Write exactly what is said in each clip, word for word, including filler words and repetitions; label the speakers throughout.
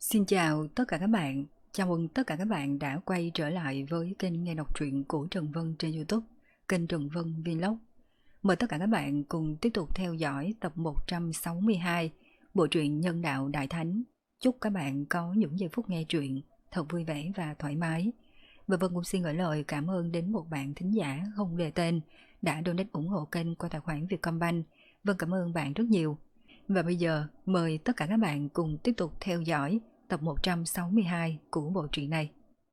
Speaker 1: Xin chào tất cả các bạn, chào mừng tất cả các bạn đã quay trở lại với kênh nghe đọc truyện của Trần Vân trên YouTube, kênh Trần Vân Vlog. Mời tất cả các bạn cùng tiếp tục theo dõi tập một trăm sáu mươi hai bộ truyện Nhân đạo Đại Thánh. Chúc các bạn có những giây phút nghe truyện thật vui vẻ và thoải mái. Và Vân cũng xin gửi lời cảm ơn đến một bạn thính giả không đề tên đã donate ủng hộ kênh qua tài khoản Vietcombank. Vân cảm ơn bạn rất nhiều. Và bây giờ mời tất cả các bạn cùng tiếp tục theo dõi tập một trăm sáu mươi hai của bộ truyện này.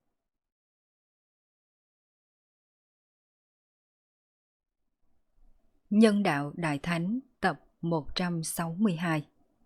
Speaker 1: Nhân đạo Đại Thánh tập một trăm sáu mươi hai.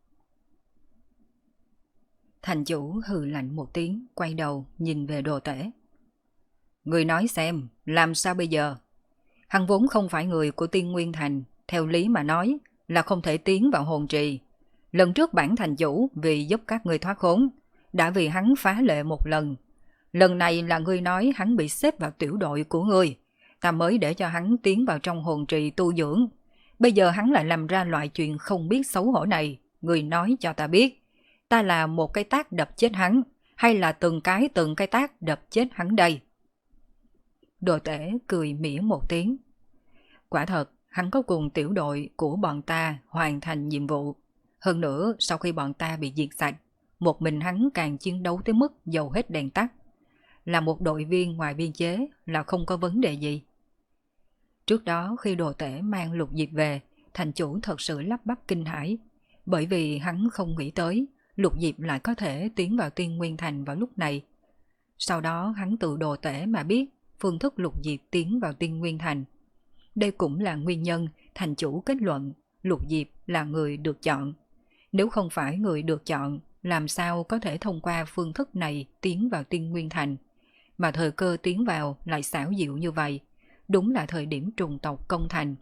Speaker 1: Thành chủ hừ lạnh một tiếng, quay đầu nhìn về Đồ Tể. Người nói xem, làm sao bây giờ? Hắn vốn không phải người của Tiên Nguyên Thành, theo lý mà nói là không thể tiến vào hồn trì. Lần trước bản thành chủ vì giúp các người thoát khốn, đã vì hắn phá lệ một lần. Lần này là ngươi nói hắn bị xếp vào tiểu đội của ngươi, ta mới để cho hắn tiến vào trong hồn trì tu dưỡng. Bây giờ hắn lại làm ra loại chuyện không biết xấu hổ này, ngươi nói cho ta biết, ta là một cái tát đập chết hắn, hay là từng cái từng cái tát đập chết hắn đây? Đồ Tể cười mỉa một tiếng. Quả thật, hắn có cùng tiểu đội của bọn ta hoàn thành nhiệm vụ. Hơn nữa, sau khi bọn ta bị diệt sạch, một mình hắn càng chiến đấu tới mức dầu hết đèn tắt. Là một đội viên ngoài biên chế là không có vấn đề gì. Trước đó khi Đồ Tể mang Lục Diệp về, thành chủ thật sự lắp bắp kinh hãi, bởi vì hắn không nghĩ tới Lục Diệp lại có thể tiến vào Tiên Nguyên Thành vào lúc này. Sau đó hắn tự Đồ Tể mà biết phương thức Lục Diệp tiến vào Tiên Nguyên Thành. Đây cũng là nguyên nhân thành chủ kết luận Lục Diệp là người được chọn. Nếu không phải người được chọn, làm sao có thể thông qua phương thức này tiến vào Tiên Nguyên Thành, mà thời cơ tiến vào lại xảo diệu như vậy, đúng là thời điểm trùng tộc công thành.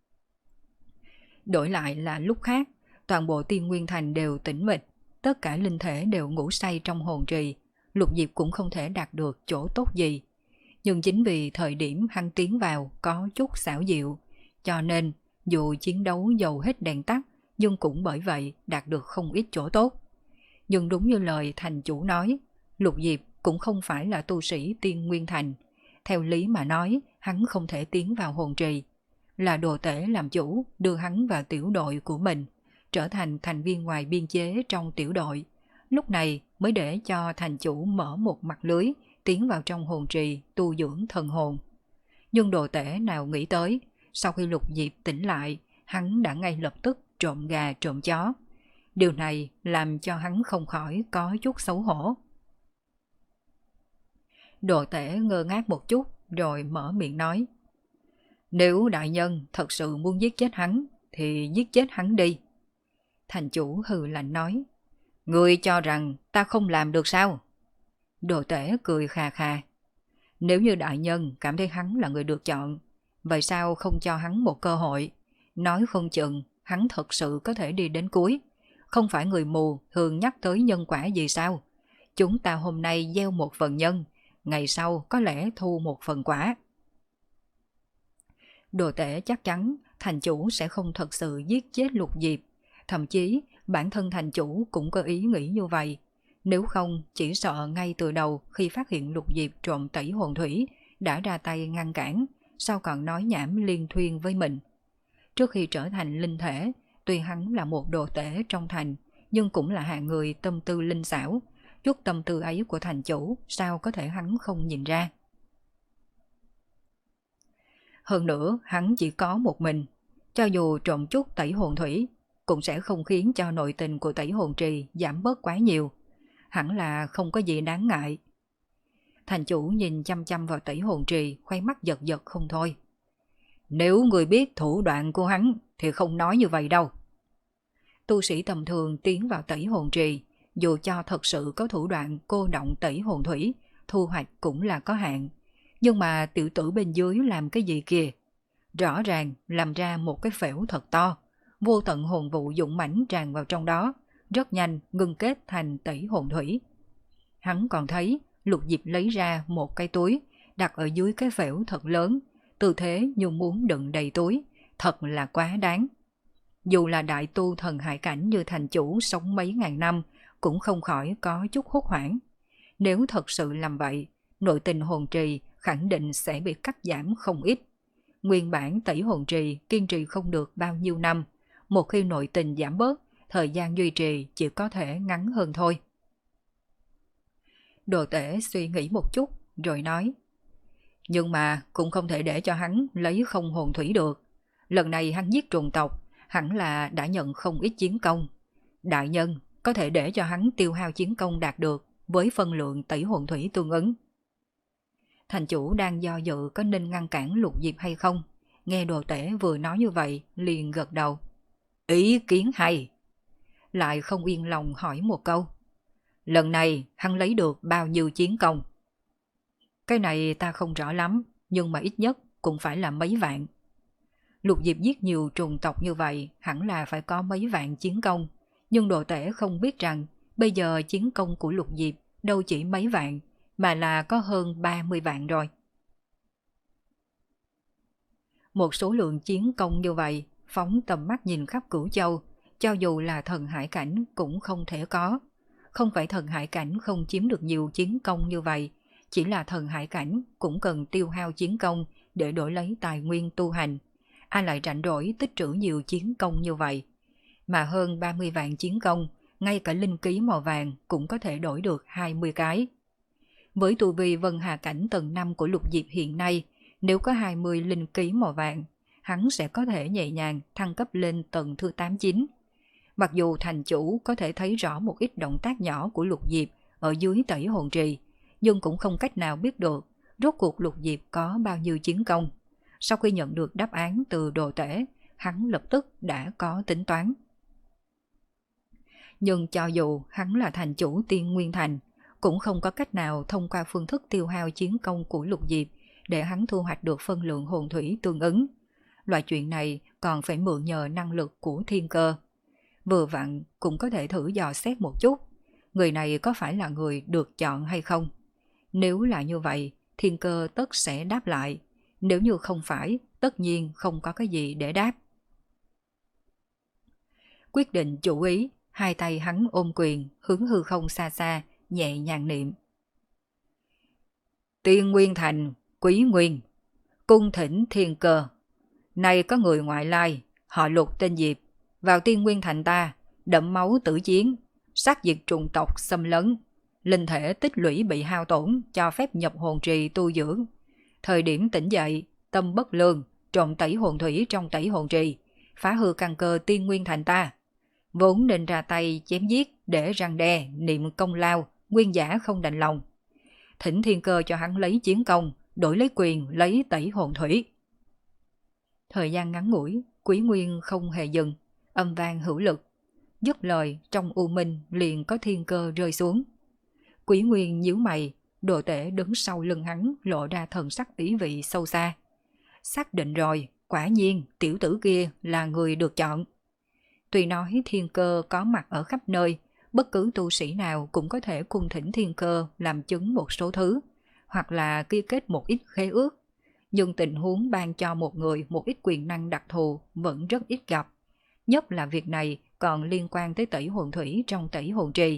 Speaker 1: Đổi lại là lúc khác, toàn bộ Tiên Nguyên Thành đều tĩnh mịch, tất cả linh thể đều ngủ say trong hồn trì, Lục Diệp cũng không thể đạt được chỗ tốt gì. Nhưng chính vì thời điểm hắn tiến vào có chút xảo diệu, cho nên dù chiến đấu dầu hết đèn tắt, nhưng cũng bởi vậy đạt được không ít chỗ tốt. Nhưng đúng như lời thành chủ nói, Lục Diệp cũng không phải là tu sĩ Tiên Nguyên Thành. Theo lý mà nói, hắn không thể tiến vào hồn trì. Là Đồ Tể làm chủ đưa hắn vào tiểu đội của mình, trở thành thành viên ngoài biên chế trong tiểu đội. Lúc này mới để cho thành chủ mở một mặt lưới, tiến vào trong hồn trì tu dưỡng thần hồn. Nhưng Đồ Tể nào nghĩ tới, sau khi Lục Diệp tỉnh lại, hắn đã ngay lập tức trộm gà trộm chó. Điều này làm cho hắn không khỏi có chút xấu hổ. Đồ Tể ngơ ngác một chút rồi mở miệng nói. Nếu đại nhân thật sự muốn giết chết hắn thì giết chết hắn đi. Thành chủ hừ lạnh nói. Ngươi cho rằng ta không làm được sao? Đồ Tể cười khà khà. Nếu như đại nhân cảm thấy hắn là người được chọn, vậy sao không cho hắn một cơ hội? Nói không chừng hắn thật sự có thể đi đến cuối. Không phải người mù thường nhắc tới nhân quả gì sao? Chúng ta hôm nay gieo một phần nhân, ngày sau có lẽ thu một phần quả. Đồ Tể chắc chắn thành chủ sẽ không thật sự giết chết Lục Diệp. Thậm chí bản thân thành chủ cũng có ý nghĩ như vậy. Nếu không chỉ sợ ngay từ đầu khi phát hiện Lục Diệp trộm tẩy hồn thủy đã ra tay ngăn cản, sao còn nói nhảm liên thuyên với mình. Trước khi trở thành linh thể, tuy hắn là một đồ tể trong thành, nhưng cũng là hạng người tâm tư linh xảo. Chút tâm tư ấy của thành chủ sao có thể hắn không nhìn ra. Hơn nữa hắn chỉ có một mình, cho dù trộm chút tẩy hồn thủy cũng sẽ không khiến cho nội tình của tẩy hồn trì giảm bớt quá nhiều. Hẳn là không có gì đáng ngại. Thành chủ nhìn chăm chăm vào tẩy hồn trì, khoai mắt giật giật không thôi. Nếu người biết thủ đoạn của hắn thì không nói như vậy đâu. Tu sĩ tầm thường tiến vào tẩy hồn trì, dù cho thật sự có thủ đoạn cô động tẩy hồn thủy, thu hoạch cũng là có hạn. Nhưng mà tiểu tử bên dưới làm cái gì kìa? Rõ ràng làm ra một cái phễu thật to, vô tận hồn vụ dũng mãnh tràn vào trong đó, rất nhanh ngưng kết thành tẩy hồn thủy. Hắn còn thấy Lục Diệp lấy ra một cái túi, đặt ở dưới cái phễu thật lớn, tư thế như muốn đựng đầy túi, thật là quá đáng. Dù là đại tu thần hải cảnh như thành chủ sống mấy ngàn năm, cũng không khỏi có chút hốt hoảng. Nếu thật sự làm vậy, nội tình hồn trì khẳng định sẽ bị cắt giảm không ít. Nguyên bản tẩy hồn trì kiên trì không được bao nhiêu năm, một khi nội tình giảm bớt, thời gian duy trì chỉ có thể ngắn hơn thôi. Đồ tể suy nghĩ một chút, rồi nói. Nhưng mà cũng không thể để cho hắn lấy không hồn thủy được. Lần này hắn giết trùng tộc, hẳn là đã nhận không ít chiến công. Đại nhân có thể để cho hắn tiêu hao chiến công đạt được với phân lượng tẩy hồn thủy tương ứng. Thành chủ đang do dự có nên ngăn cản Lục Diệp hay không. Nghe đồ tể vừa nói như vậy, liền gật đầu. Ý kiến hay. Lại không yên lòng hỏi một câu. Lần này hắn lấy được bao nhiêu chiến công? Cái này ta không rõ lắm, nhưng mà ít nhất cũng phải là mấy vạn. Lục Diệp giết nhiều trùng tộc như vậy, hẳn là phải có mấy vạn chiến công. Nhưng đồ tể không biết rằng, bây giờ chiến công của Lục Diệp đâu chỉ mấy vạn, mà là có hơn ba mươi vạn rồi. Một số lượng chiến công như vậy, phóng tầm mắt nhìn khắp Cửu Châu, cho dù là thần hải cảnh cũng không thể có. Không phải thần hải cảnh không chiếm được nhiều chiến công như vậy, chỉ là thần hải cảnh cũng cần tiêu hao chiến công để đổi lấy tài nguyên tu hành. Ai lại rảnh rỗi tích trữ nhiều chiến công như vậy? Mà hơn ba mươi vạn chiến công, ngay cả linh ký màu vàng cũng có thể đổi được hai mươi cái. Với tu vi Vân Hà cảnh tầng năm của Lục Diệp hiện nay, nếu có hai mươi linh ký màu vàng, hắn sẽ có thể nhẹ nhàng thăng cấp lên tầng thứ tám chín. Mặc dù thành chủ có thể thấy rõ một ít động tác nhỏ của Lục Diệp ở dưới tẩy hồn trì, nhưng cũng không cách nào biết được rốt cuộc Lục Diệp có bao nhiêu chiến công. Sau khi nhận được đáp án từ đồ tể, hắn lập tức đã có tính toán. Nhưng cho dù hắn là thành chủ Tiên Nguyên Thành, cũng không có cách nào thông qua phương thức tiêu hao chiến công của Lục Diệp để hắn thu hoạch được phân lượng hồn thủy tương ứng. Loại chuyện này còn phải mượn nhờ năng lực của thiên cơ. Vừa vặn cũng có thể thử dò xét một chút, người này có phải là người được chọn hay không. Nếu là như vậy, thiên cơ tất sẽ đáp lại. Nếu như không phải, tất nhiên không có cái gì để đáp. Quyết định chủ ý, hai tay hắn ôm quyền, hướng hư không xa xa, nhẹ nhàng niệm. Tiên Nguyên Thành, Quý Nguyên, cung thỉnh thiên cơ. Nay có người ngoại lai, họ Lục tên Diệp, vào Tiên Nguyên Thành ta, đẫm máu tử chiến, sát diệt trùng tộc xâm lấn, linh thể tích lũy bị hao tổn, cho phép nhập hồn trì tu dưỡng. Thời điểm tỉnh dậy, tâm bất lương, trộn tẩy hồn thủy trong tẩy hồn trì, phá hư căn cơ Tiên Nguyên Thành ta. Vốn nên ra tay chém giết để răng đe, niệm công lao, nguyên giả không đành lòng. Thỉnh thiên cơ cho hắn lấy chiến công, đổi lấy quyền lấy tẩy hồn thủy. Thời gian ngắn ngủi, Quý Nguyên không hề dừng, âm vang hữu lực. Dứt lời, trong u minh liền có thiên cơ rơi xuống. Quý Nguyên nhíu mày, đồ tể đứng sau lưng hắn lộ ra thần sắc ý vị sâu xa. Xác định rồi, quả nhiên tiểu tử kia là người được chọn. Tuy nói thiên cơ có mặt ở khắp nơi, bất cứ tu sĩ nào cũng có thể cung thỉnh thiên cơ làm chứng một số thứ, hoặc là ký kết một ít khế ước. Nhưng tình huống ban cho một người một ít quyền năng đặc thù vẫn rất ít gặp. Nhất là việc này còn liên quan tới tẩy hồn thủy trong tẩy hồn trì.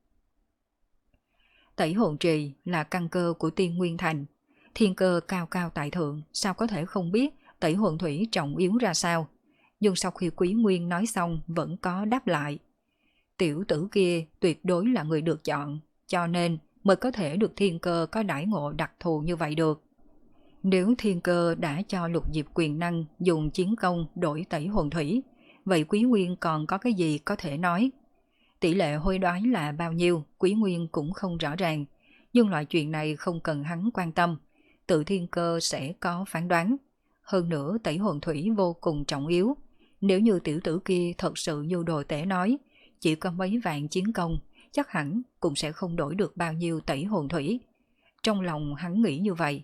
Speaker 1: Tẩy hồn trì là căn cơ của Tiên Nguyên Thành. Thiên cơ cao cao tại thượng, sao có thể không biết tẩy hồn thủy trọng yếu ra sao. Nhưng sau khi Quý Nguyên nói xong vẫn có đáp lại. Tiểu tử kia tuyệt đối là người được chọn, cho nên mới có thể được thiên cơ có đãi ngộ đặc thù như vậy được. Nếu thiên cơ đã cho Lục Diệp quyền năng dùng chiến công đổi tẩy hồn thủy, vậy Quý Nguyên còn có cái gì có thể nói? Tỷ lệ hối đoái là bao nhiêu, Quý Nguyên cũng không rõ ràng, nhưng loại chuyện này không cần hắn quan tâm, tự thiên cơ sẽ có phán đoán. Hơn nữa tẩy hồn thủy vô cùng trọng yếu, nếu như tiểu tử kia thật sự như đồ tể nói, chỉ có mấy vạn chiến công, chắc hẳn cũng sẽ không đổi được bao nhiêu tẩy hồn thủy. Trong lòng hắn nghĩ như vậy.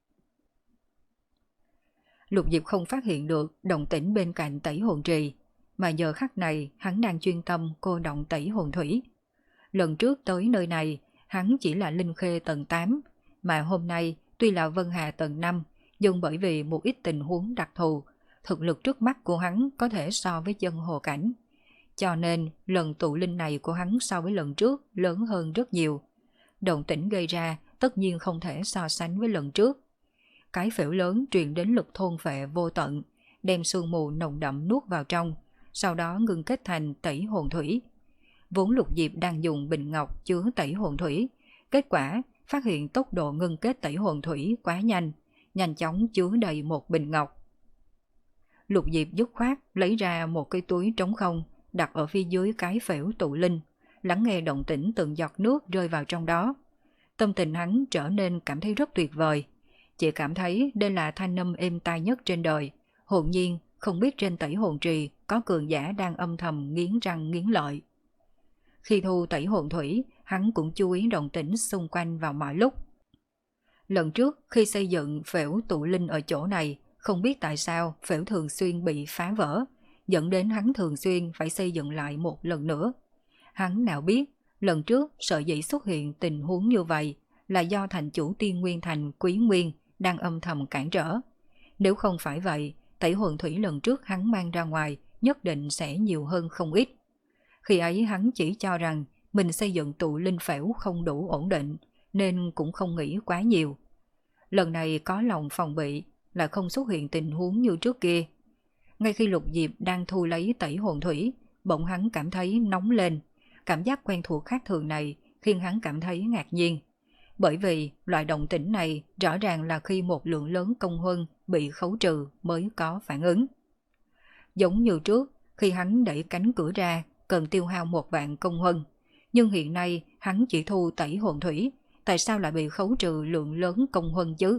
Speaker 1: Lục Diệp không phát hiện được động tĩnh bên cạnh tẩy hồn trì, mà giờ khắc này hắn đang chuyên tâm cô động tẩy hồn thủy. Lần trước tới nơi này, hắn chỉ là linh khê tầng tám, mà hôm nay tuy là Vân Hà tầng năm, nhưng bởi vì một ít tình huống đặc thù, thực lực trước mắt của hắn có thể so với dân hồ cảnh. cho nên lần tụ linh này của hắn so với lần trước lớn hơn rất nhiều. Động tĩnh gây ra tất nhiên không thể so sánh với lần trước. Cái phễu lớn truyền đến lực thôn phệ vô tận, đem sương mù nồng đậm nuốt vào trong, sau đó ngưng kết thành tẩy hồn thủy. Vốn Lục Diệp đang dùng bình ngọc chứa tẩy hồn thủy, kết quả phát hiện tốc độ ngưng kết tẩy hồn thủy quá nhanh, nhanh chóng chứa đầy một bình ngọc. Lục Diệp dứt khoát lấy ra một cái túi trống không, đặt ở phía dưới cái phễu tụ linh, lắng nghe động tĩnh từng giọt nước rơi vào trong đó. Tâm tình hắn trở nên cảm thấy rất tuyệt vời, chỉ cảm thấy đây là thanh âm êm tai nhất trên đời. Hồn nhiên không biết trên tẩy hồn trì có cường giả đang âm thầm nghiến răng nghiến lợi. Khi thu tẩy hồn thủy, hắn cũng chú ý động tĩnh xung quanh vào mọi lúc. Lần trước khi xây dựng phễu tụ linh ở chỗ này, không biết tại sao phễu thường xuyên bị phá vỡ, dẫn đến hắn thường xuyên phải xây dựng lại một lần nữa. Hắn nào biết, lần trước sợ dĩ xuất hiện tình huống như vậy là do thành chủ Tiên Nguyên Thành Quý Nguyên đang âm thầm cản trở. Nếu không phải vậy, tẩy hồn thủy lần trước hắn mang ra ngoài nhất định sẽ nhiều hơn không ít. Khi ấy hắn chỉ cho rằng mình xây dựng tụ linh phễu không đủ ổn định, nên cũng không nghĩ quá nhiều. Lần này có lòng phòng bị, là không xuất hiện tình huống như trước kia. Ngay khi Lục Diệp đang thu lấy tẩy hồn thủy, bỗng hắn cảm thấy nóng lên. Cảm giác quen thuộc khác thường này khiến hắn cảm thấy ngạc nhiên. Bởi vì loại động tĩnh này rõ ràng là khi một lượng lớn công huân bị khấu trừ mới có phản ứng. Giống như trước, khi hắn đẩy cánh cửa ra cần tiêu hao một vạn công huân, nhưng hiện nay hắn chỉ thu tẩy hồn thủy, tại sao lại bị khấu trừ lượng lớn công huân chứ?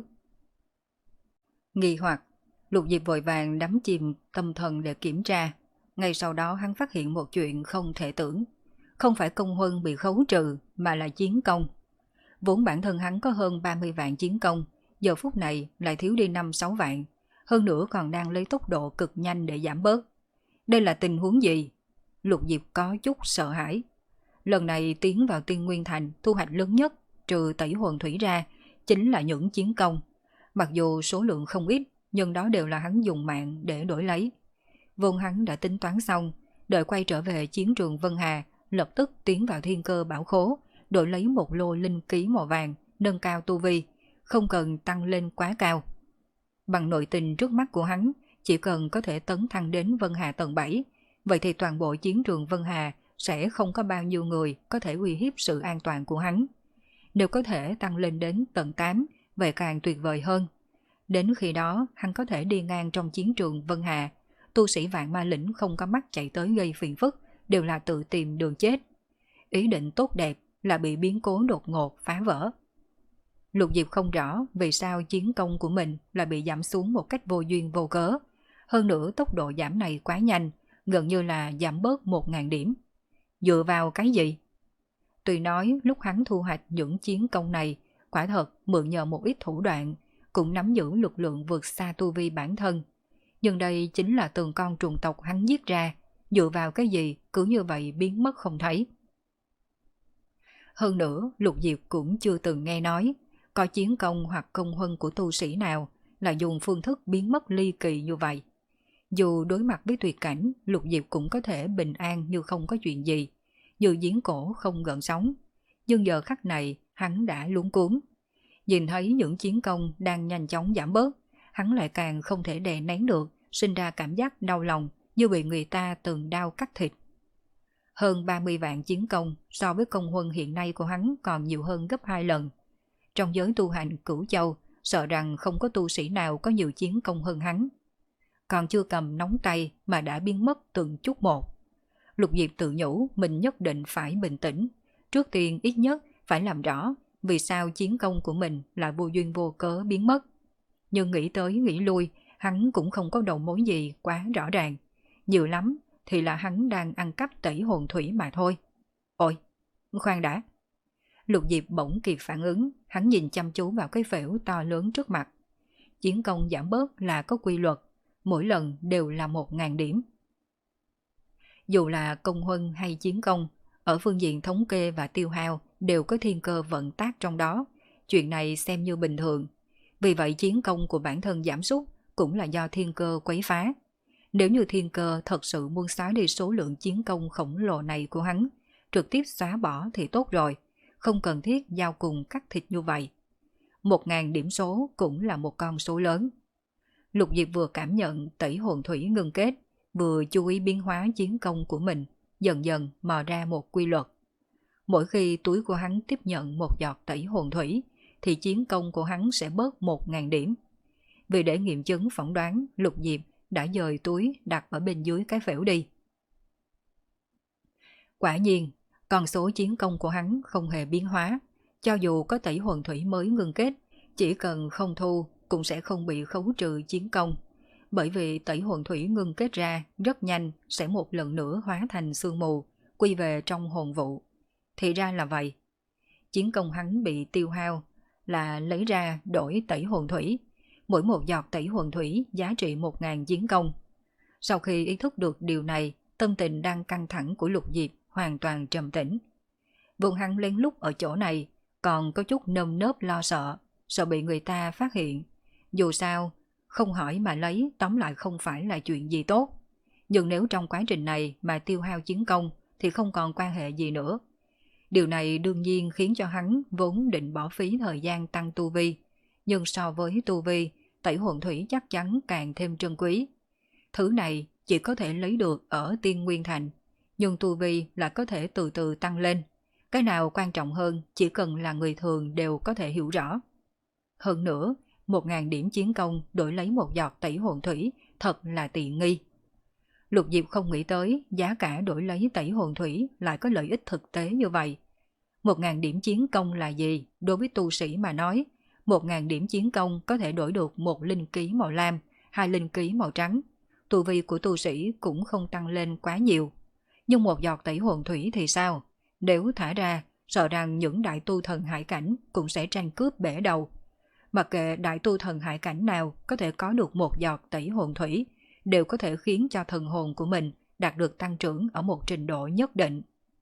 Speaker 1: Nghi hoặc, Lục Diệp vội vàng đắm chìm tâm thần để kiểm tra. Ngay sau đó hắn phát hiện một chuyện không thể tưởng. Không phải công huân bị khấu trừ mà là chiến công. Vốn bản thân hắn có hơn ba mươi vạn chiến công, giờ phút này lại thiếu đi năm sáu vạn, hơn nữa còn đang lấy tốc độ cực nhanh để giảm bớt. Đây là tình huống gì? Lục Diệp có chút sợ hãi. Lần này tiến vào Tiên Nguyên Thành, thu hoạch lớn nhất trừ tẩy hồn thủy ra chính là những chiến công. Mặc dù số lượng không ít, nhưng đó đều là hắn dùng mạng để đổi lấy. Vốn hắn đã tính toán xong, đợi quay trở về chiến trường Vân Hà, lập tức tiến vào thiên cơ bảo khố, đổi lấy một lô linh ký màu vàng, nâng cao tu vi, không cần tăng lên quá cao. Bằng nội tình trước mắt của hắn, chỉ cần có thể tấn thăng đến Vân Hà tầng bảy, vậy thì toàn bộ chiến trường Vân Hà sẽ không có bao nhiêu người có thể uy hiếp sự an toàn của hắn. Nếu có thể tăng lên đến tầng tám, vậy càng tuyệt vời hơn. Đến khi đó, hắn có thể đi ngang trong chiến trường Vân Hà. Tu sĩ Vạn Ma Lĩnh không có mắt chạy tới gây phiền phức, đều là tự tìm đường chết. Ý định tốt đẹp là bị biến cố đột ngột phá vỡ. Lục Diệp không rõ vì sao chiến công của mình là bị giảm xuống một cách vô duyên vô cớ. Hơn nữa tốc độ giảm này quá nhanh, gần như là giảm bớt một nghìn điểm. Dựa vào cái gì? Tuy nói lúc hắn thu hoạch những chiến công này, quả thật mượn nhờ một ít thủ đoạn, cũng nắm giữ lực lượng vượt xa tu vi bản thân. Nhưng đây chính là từng con trùng tộc hắn giết ra, dựa vào cái gì cứ như vậy biến mất không thấy. Hơn nữa, Lục Diệp cũng chưa từng nghe nói, có chiến công hoặc công huân của tu sĩ nào là dùng phương thức biến mất ly kỳ như vậy. Dù đối mặt với tuyệt cảnh, Lục Diệp cũng có thể bình an như không có chuyện gì, như giếng cổ không gợn sóng. Nhưng giờ khắc này, hắn đã luống cuống. Nhìn thấy những chiến công đang nhanh chóng giảm bớt, hắn lại càng không thể đè nén được, sinh ra cảm giác đau lòng như bị người ta từng đao cắt thịt. Hơn ba mươi vạn chiến công so với công huân hiện nay của hắn còn nhiều hơn gấp hai lần. Trong giới tu hành Cửu Châu, sợ rằng không có tu sĩ nào có nhiều chiến công hơn hắn. Còn chưa cầm nóng tay mà đã biến mất từng chút một. Lục Diệp tự nhủ mình nhất định phải bình tĩnh. Trước tiên ít nhất phải làm rõ vì sao chiến công của mình lại vô duyên vô cớ biến mất. Nhưng nghĩ tới nghĩ lui, hắn cũng không có đầu mối gì quá rõ ràng. Nhiều lắm thì là hắn đang ăn cắp tẩy hồn thủy mà thôi. Ôi, khoan đã. Lục Diệp bỗng kịp phản ứng, hắn nhìn chăm chú vào cái phễu to lớn trước mặt. Chiến công giảm bớt là có quy luật, mỗi lần đều là một ngàn điểm. Dù là công huân hay chiến công, ở phương diện thống kê và tiêu hao đều có thiên cơ vận tác trong đó, chuyện này xem như bình thường. Vì vậy chiến công của bản thân giảm sút cũng là do thiên cơ quấy phá. Nếu như thiên cơ thật sự muốn xóa đi số lượng chiến công khổng lồ này của hắn, trực tiếp xóa bỏ thì tốt rồi, không cần thiết giao cùng cắt thịt như vậy. Một ngàn điểm số cũng là một con số lớn. Lục Diệp vừa cảm nhận tẩy hồn thủy ngưng kết, vừa chú ý biến hóa chiến công của mình, dần dần mò ra một quy luật. Mỗi khi túi của hắn tiếp nhận một giọt tẩy hồn thủy, thì chiến công của hắn sẽ bớt một ngàn điểm. Vì để nghiệm chứng phỏng đoán, Lục Diệp đã dời túi đặt ở bên dưới cái phễu đi. Quả nhiên, con số chiến công của hắn không hề biến hóa. Cho dù có tẩy hồn thủy mới ngưng kết, chỉ cần không thu cũng sẽ không bị khấu trừ chiến công. Bởi vì tẩy hồn thủy ngưng kết ra rất nhanh sẽ một lần nữa hóa thành sương mù, quy về trong hồn vụ. Thì ra là vậy. Chiến công hắn bị tiêu hao là lấy ra đổi tẩy hồn thủy. Mỗi một giọt tẩy hồn thủy giá trị một ngàn chiến công. Sau khi ý thức được điều này, tâm tình đang căng thẳng của Lục Diệp hoàn toàn trầm tĩnh. Vốn hắn lén lút ở chỗ này, còn có chút nơm nớp lo sợ, sợ bị người ta phát hiện. Dù sao, không hỏi mà lấy tóm lại không phải là chuyện gì tốt. Nhưng nếu trong quá trình này mà tiêu hao chiến công thì không còn quan hệ gì nữa. Điều này đương nhiên khiến cho hắn vốn định bỏ phí thời gian tăng tu vi. Nhưng so với tu vi, tẩy hồn thủy chắc chắn càng thêm trân quý. Thứ này chỉ có thể lấy được ở Tiên Nguyên Thành, nhưng tu vi là có thể từ từ tăng lên. Cái nào quan trọng hơn chỉ cần là người thường đều có thể hiểu rõ. Hơn nữa, một ngàn điểm chiến công đổi lấy một giọt tẩy hồn thủy thật là tiện nghi. Lục Diệp không nghĩ tới giá cả đổi lấy tẩy hồn thủy lại có lợi ích thực tế như vậy. Một ngàn điểm chiến công là gì? Đối với tu sĩ mà nói, một ngàn điểm chiến công có thể đổi được một linh ký màu lam, hai linh ký màu trắng. Tu vi của tu sĩ cũng không tăng lên quá nhiều. Nhưng một giọt tẩy hồn thủy thì sao? Nếu thả ra, sợ rằng những đại tu thần hải cảnh cũng sẽ tranh cướp bể đầu. Mặc kệ đại tu thần hải cảnh nào có thể có được một giọt tẩy hồn thủy, đều có thể khiến cho thần hồn của mình đạt được tăng trưởng ở một trình độ nhất định.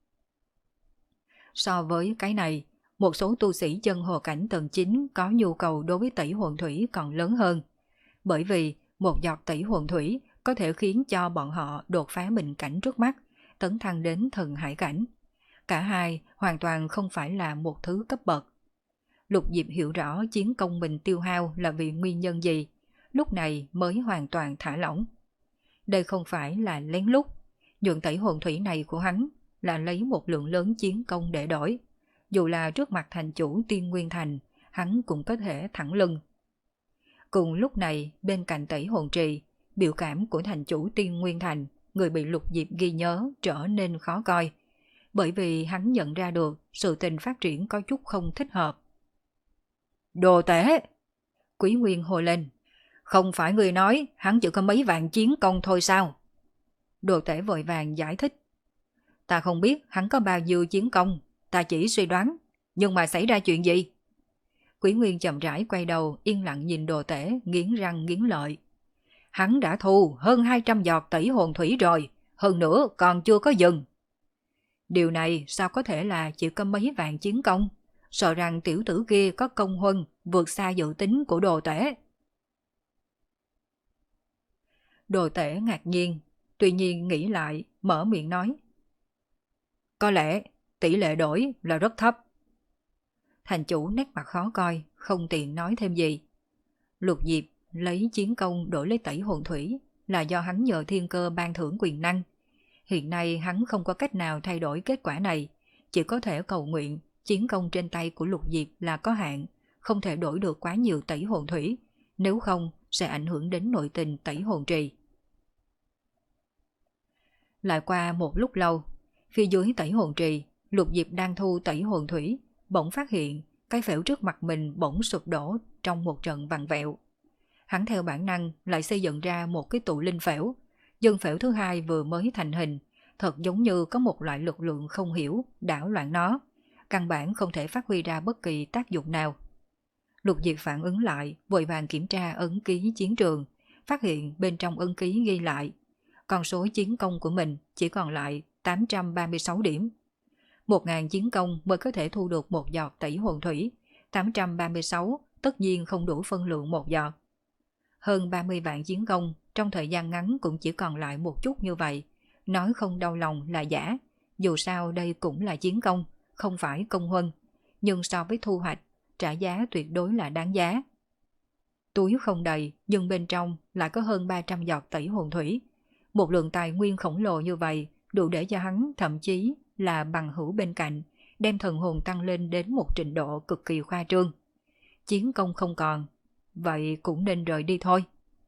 Speaker 1: So với cái này, một số tu sĩ chân hồ cảnh tầng chín có nhu cầu đối với tẩy hồn thủy còn lớn hơn. Bởi vì một giọt tẩy hồn thủy có thể khiến cho bọn họ đột phá bình cảnh trước mắt, tấn thăng đến thần hải cảnh. Cả hai hoàn toàn không phải là một thứ cấp bậc. Lục Diệp hiểu rõ chiến công mình tiêu hao là vì nguyên nhân gì, lúc này mới hoàn toàn thả lỏng. Đây không phải là lén lút, nhuận tẩy hồn thủy này của hắn là lấy một lượng lớn chiến công để đổi. Dù là trước mặt thành chủ Tiên Nguyên Thành, hắn cũng có thể thẳng lưng. Cùng lúc này, bên cạnh tẩy hồn trì, biểu cảm của thành chủ Tiên Nguyên Thành, người bị Lục Diệp ghi nhớ trở nên khó coi. Bởi vì hắn nhận ra được sự tình phát triển có chút không thích hợp. Đồ tể! Quý Nguyên hô lên. Không phải người nói hắn chỉ có mấy vạn chiến công thôi sao? Đồ tể vội vàng giải thích. Ta không biết hắn có bao nhiêu chiến công, ta chỉ suy đoán. Nhưng mà xảy ra chuyện gì? Quý Nguyên chậm rãi quay đầu, yên lặng nhìn đồ tể, nghiến răng nghiến lợi. Hắn đã thu hơn hai trăm giọt tẩy hồn thủy rồi, hơn nữa còn chưa có dừng. Điều này sao có thể là chỉ có mấy vạn chiến công? Sợ rằng tiểu tử kia có công huân vượt xa dự tính của đồ tể. Đồ tể ngạc nhiên, tuy nhiên nghĩ lại, mở miệng nói. Có lẽ tỷ lệ đổi là rất thấp. Thành chủ nét mặt khó coi, không tiện nói thêm gì. Lục Diệp lấy chiến công đổi lấy tẩy hồn thủy là do hắn nhờ thiên cơ ban thưởng quyền năng. Hiện nay hắn không có cách nào thay đổi kết quả này, chỉ có thể cầu nguyện chiến công trên tay của Lục Diệp là có hạn, không thể đổi được quá nhiều tẩy hồn thủy, nếu không sẽ ảnh hưởng đến nội tình tẩy hồn trì. Lại qua một lúc lâu, phía dưới tẩy hồn trì, Lục Diệp đang thu tẩy hồn thủy, bỗng phát hiện cái phễu trước mặt mình bỗng sụp đổ trong một trận vặn vẹo. Hắn theo bản năng lại xây dựng ra một cái tụ linh phễu, nhưng phễu thứ hai vừa mới thành hình, thật giống như có một loại lực lượng không hiểu đảo loạn nó, căn bản không thể phát huy ra bất kỳ tác dụng nào. Lục Diệp phản ứng lại, vội vàng kiểm tra ấn ký chiến trường, phát hiện bên trong ấn ký ghi lại con số chiến công của mình chỉ còn lại tám trăm ba mươi sáu điểm. Một ngàn chiến công mới có thể thu được một giọt tẩy hồn thủy, tám trăm ba mươi sáu tất nhiên không đủ phân lượng một giọt. Hơn ba mươi vạn chiến công trong thời gian ngắn cũng chỉ còn lại một chút như vậy. Nói không đau lòng là giả, dù sao đây cũng là chiến công, không phải công huân. Nhưng so với thu hoạch, trả giá tuyệt đối là đáng giá. Túi không đầy, nhưng bên trong lại có hơn ba trăm giọt tẩy hồn thủy. Một lượng tài nguyên khổng lồ như vậy, đủ để cho hắn thậm chí là bằng hữu bên cạnh, đem thần hồn tăng lên đến một trình độ cực kỳ khoa trương. Chiến công không còn, vậy cũng nên rời đi thôi.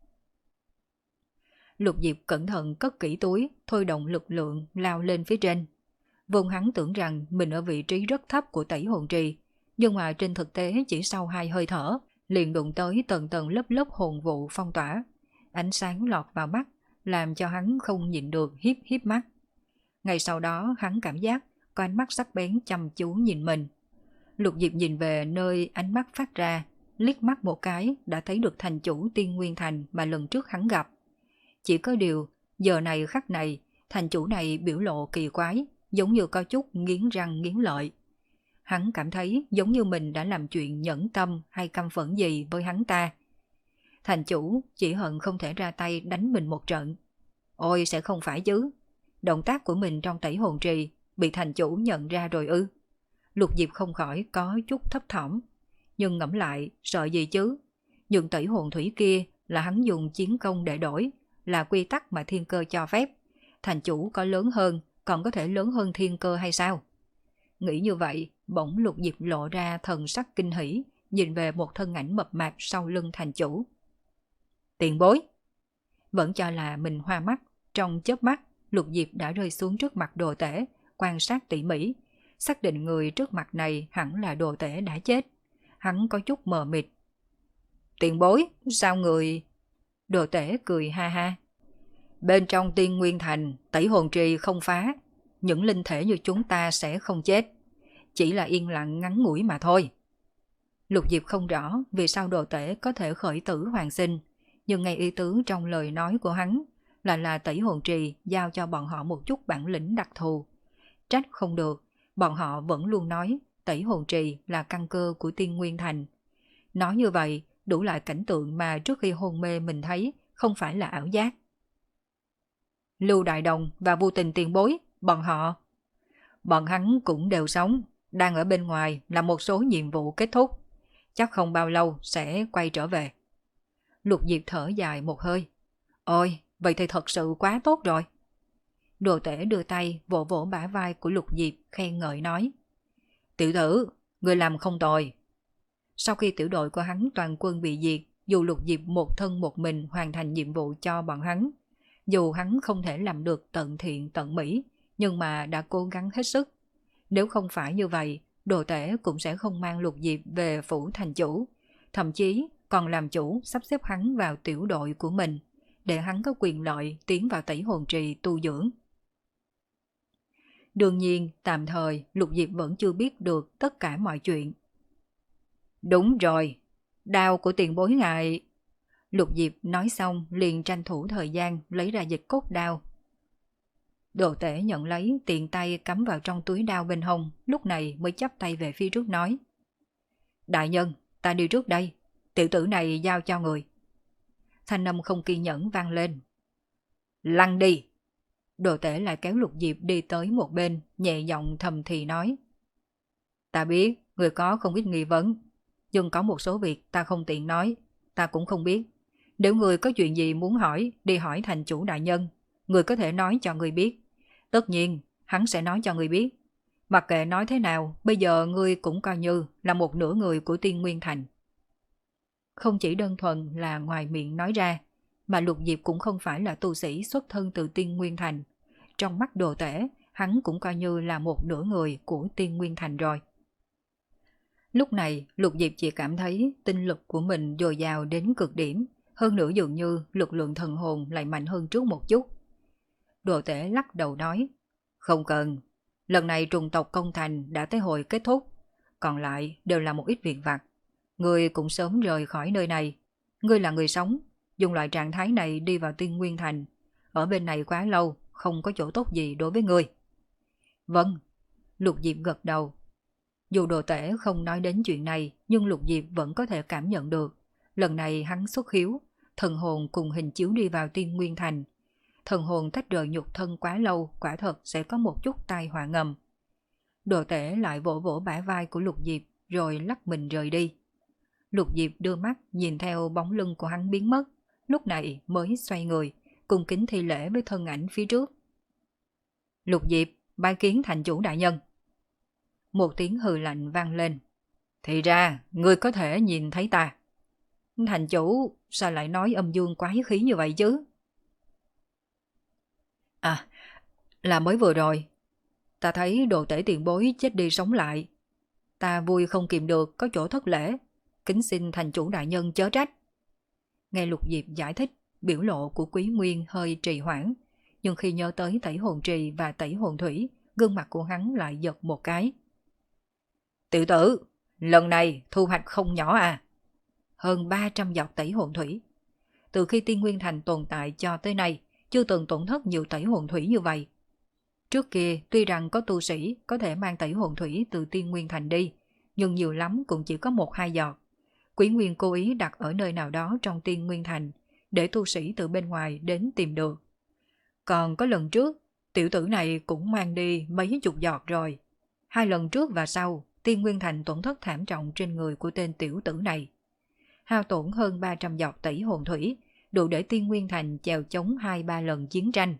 Speaker 1: Lục Diệp cẩn thận cất kỹ túi, thôi động lực lượng lao lên phía trên. Vốn hắn tưởng rằng mình ở vị trí rất thấp của tẩy hồn trì, nhưng mà trên thực tế chỉ sau hai hơi thở, liền đụng tới tầng tầng lớp lớp hồn vụ phong tỏa. Ánh sáng lọt vào mắt, làm cho hắn không nhịn được hiếp hiếp mắt. Ngay sau đó hắn cảm giác có ánh mắt sắc bén chăm chú nhìn mình. Lục Diệp nhìn về nơi ánh mắt phát ra, liếc mắt một cái đã thấy được thành chủ Tiên Nguyên Thành mà lần trước hắn gặp. Chỉ có điều, giờ này khắc này, thành chủ này biểu lộ kỳ quái, giống như có chút nghiến răng nghiến lợi. Hắn cảm thấy giống như mình đã làm chuyện nhẫn tâm hay căm phẫn gì với hắn ta. Thành chủ chỉ hận không thể ra tay đánh mình một trận. Ôi sẽ không phải chứ. Động tác của mình trong tẩy hồn trì bị thành chủ nhận ra rồi ư. Lục Diệp không khỏi có chút thấp thỏm. Nhưng ngẫm lại sợ gì chứ. Nhưng tẩy hồn thủy kia là hắn dùng chiến công để đổi, là quy tắc mà thiên cơ cho phép. Thành chủ có lớn hơn, còn có thể lớn hơn thiên cơ hay sao? Nghĩ như vậy, bỗng Lục Diệp lộ ra thần sắc kinh hỉ, nhìn về một thân ảnh mập mạp sau lưng thành chủ. Tiền bối! Vẫn cho là mình hoa mắt, trong chớp mắt, Lục Diệp đã rơi xuống trước mặt đồ tể, quan sát tỉ mỉ, xác định người trước mặt này hẳn là đồ tể đã chết. Hắn có chút mờ mịt. Tiền bối, sao người... Đồ tể cười ha ha. Bên trong Tiên Nguyên Thành, tẩy hồn trì không phá, những linh thể như chúng ta sẽ không chết. Chỉ là yên lặng ngắn ngủi mà thôi. Lục Diệp không rõ vì sao đồ tể có thể khởi tử hoàn sinh, nhưng ngay ý tứ trong lời nói của hắn là là tẩy hồn trì giao cho bọn họ một chút bản lĩnh đặc thù. Trách không được, bọn họ vẫn luôn nói tẩy hồn trì là căn cơ của Tiên Nguyên Thành. Nói như vậy, đủ lại cảnh tượng mà trước khi hôn mê mình thấy không phải là ảo giác. Lưu Đại Đồng và Vô Tình tiền bối, bọn họ... Bọn hắn cũng đều sống, đang ở bên ngoài làm một số nhiệm vụ kết thúc. Chắc không bao lâu sẽ quay trở về. Lục Diệp thở dài một hơi. Ôi, vậy thì thật sự quá tốt rồi. Đồ tể đưa tay vỗ vỗ bả vai của Lục Diệp khen ngợi nói. Tiểu tử, người làm không tồi. Sau khi tiểu đội của hắn toàn quân bị diệt, dù Lục Diệp một thân một mình hoàn thành nhiệm vụ cho bọn hắn, dù hắn không thể làm được tận thiện tận mỹ, nhưng mà đã cố gắng hết sức. Nếu không phải như vậy, đồ tể cũng sẽ không mang Lục Diệp về phủ thành chủ, thậm chí còn làm chủ sắp xếp hắn vào tiểu đội của mình, để hắn có quyền lợi tiến vào tẩy hồn trì tu dưỡng. Đương nhiên, tạm thời Lục Diệp vẫn chưa biết được tất cả mọi chuyện. Đúng rồi, đao của tiền bối ngài... Lục Diệp nói xong liền tranh thủ thời gian lấy ra dịch cốt đao. Đồ tể nhận lấy, tiện tay cắm vào trong túi đao bên hông, lúc này mới chắp tay về phía trước nói. Đại nhân, ta đi trước đây, tiểu tử này giao cho người. Thanh âm không kiên nhẫn vang lên. Lăn đi! Đồ tể lại kéo Lục Diệp đi tới một bên, nhẹ giọng thầm thì nói. Ta biết, người có không ít nghi vấn, nhưng có một số việc ta không tiện nói, ta cũng không biết. Nếu người có chuyện gì muốn hỏi, đi hỏi thành chủ đại nhân, người có thể nói cho người biết. Tất nhiên, hắn sẽ nói cho người biết. Mặc kệ nói thế nào, bây giờ ngươi cũng coi như là một nửa người của Tiên Nguyên Thành. Không chỉ đơn thuần là ngoài miệng nói ra, mà Lục Diệp cũng không phải là tu sĩ xuất thân từ Tiên Nguyên Thành. Trong mắt đồ tể, hắn cũng coi như là một nửa người của Tiên Nguyên Thành rồi. Lúc này, Lục Diệp chỉ cảm thấy tinh lực của mình dồi dào đến cực điểm, hơn nữa dường như lực lượng thần hồn lại mạnh hơn trước một chút. Đồ tể lắc đầu nói, không cần, lần này trùng tộc công thành đã tới hồi kết thúc, còn lại đều là một ít việc vặt. Ngươi cũng sớm rời khỏi nơi này, ngươi là người sống, dùng loại trạng thái này đi vào Tiên Nguyên Thành, ở bên này quá lâu, không có chỗ tốt gì đối với ngươi. Vâng, Lục Diệp gật đầu. Dù đồ tể không nói đến chuyện này, nhưng Lục Diệp vẫn có thể cảm nhận được, lần này hắn xuất hiếu, thần hồn cùng hình chiếu đi vào Tiên Nguyên Thành. Thần hồn tách rời nhục thân quá lâu, quả thật sẽ có một chút tai họa ngầm. Đồ tể lại vỗ vỗ bả vai của Lục Diệp rồi lắc mình rời đi. Lục Diệp đưa mắt nhìn theo bóng lưng của hắn biến mất, lúc này mới xoay người, cung kính thi lễ với thân ảnh phía trước. Lục Diệp, bái kiến thành chủ đại nhân. Một tiếng hừ lạnh vang lên. Thì ra, ngươi có thể nhìn thấy ta. Thành chủ, sao lại nói âm dương quái khí như vậy chứ? À, là mới vừa rồi. Ta thấy đồ tể tiền bối chết đi sống lại. Ta vui không kìm được, có chỗ thất lễ. Kính xin thành chủ đại nhân chớ trách. Nghe Lục Diệp giải thích, biểu lộ của Quý Nguyên hơi trì hoãn. Nhưng khi nhớ tới tẩy hồn trì và tẩy hồn thủy, gương mặt của hắn lại giật một cái. Tiểu tử, lần này thu hoạch không nhỏ à. Hơn ba trăm giọt tẩy hồn thủy. Từ khi Tiên Nguyên Thành tồn tại cho tới nay, chưa từng tổn thất nhiều tẩy hồn thủy như vậy. Trước kia, tuy rằng có tu sĩ có thể mang tẩy hồn thủy từ Tiên Nguyên Thành đi, nhưng nhiều lắm cũng chỉ có một hai giọt. Quý Nguyên cố ý đặt ở nơi nào đó trong Tiên Nguyên Thành, để tu sĩ từ bên ngoài đến tìm được. Còn có lần trước, tiểu tử này cũng mang đi mấy chục giọt rồi. Hai lần trước và sau, Tiên Nguyên Thành tổn thất thảm trọng trên người của tên tiểu tử này. Hao tổn hơn ba trăm giọt tẩy hồn thủy, đủ để Tiên Nguyên Thành chèo chống hai ba lần chiến tranh.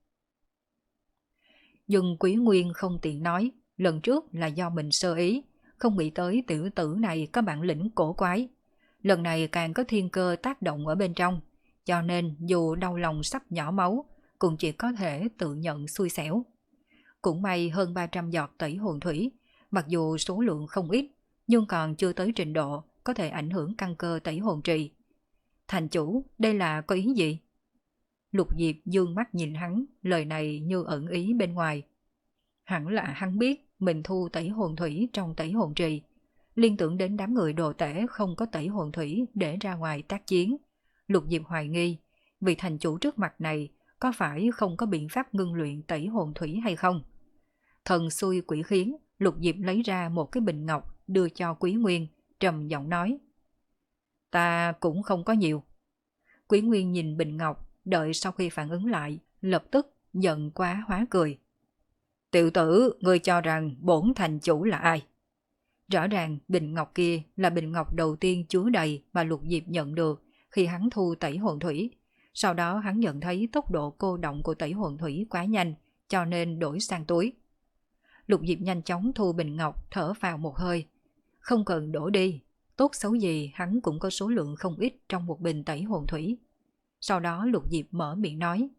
Speaker 1: Nhưng Quý Nguyên không tiện nói, lần trước là do mình sơ ý, không nghĩ tới tiểu tử này có bản lĩnh cổ quái. Lần này càng có thiên cơ tác động ở bên trong, cho nên dù đau lòng sắp nhỏ máu, cũng chỉ có thể tự nhận xui xẻo. Cũng may hơn ba trăm giọt tẩy hồn thủy, mặc dù số lượng không ít, nhưng còn chưa tới trình độ có thể ảnh hưởng căn cơ tẩy hồn trì. Thành chủ, đây là có ý gì? Lục Diệp dương mắt nhìn hắn, lời này như ẩn ý bên ngoài. Hẳn là hắn biết mình thu tẩy hồn thủy trong tẩy hồn trì, liên tưởng đến đám người đồ tể không có tẩy hồn thủy để ra ngoài tác chiến. Lục Diệp hoài nghi, vị thành chủ trước mặt này có phải không có biện pháp ngưng luyện tẩy hồn thủy hay không? Thần xui quỷ khiến, Lục Diệp lấy ra một cái bình ngọc đưa cho Quý Nguyên, trầm giọng nói. Ta cũng không có nhiều. Quý Nguyên nhìn bình ngọc, đợi sau khi phản ứng lại, lập tức giận quá hóa cười. Tiểu tử, ngươi cho rằng bổn thành chủ là ai? Rõ ràng bình ngọc kia là bình ngọc đầu tiên chứa đầy mà Lục Diệp nhận được khi hắn thu tẩy hồn thủy. Sau đó hắn nhận thấy tốc độ cô động của tẩy hồn thủy quá nhanh, cho nên đổi sang túi. Lục Diệp nhanh chóng thu bình ngọc, thở vào một hơi. Không cần đổ đi, tốt xấu gì hắn cũng có số lượng không ít trong một bình tẩy hồn thủy. Sau đó Lục Diệp mở miệng nói.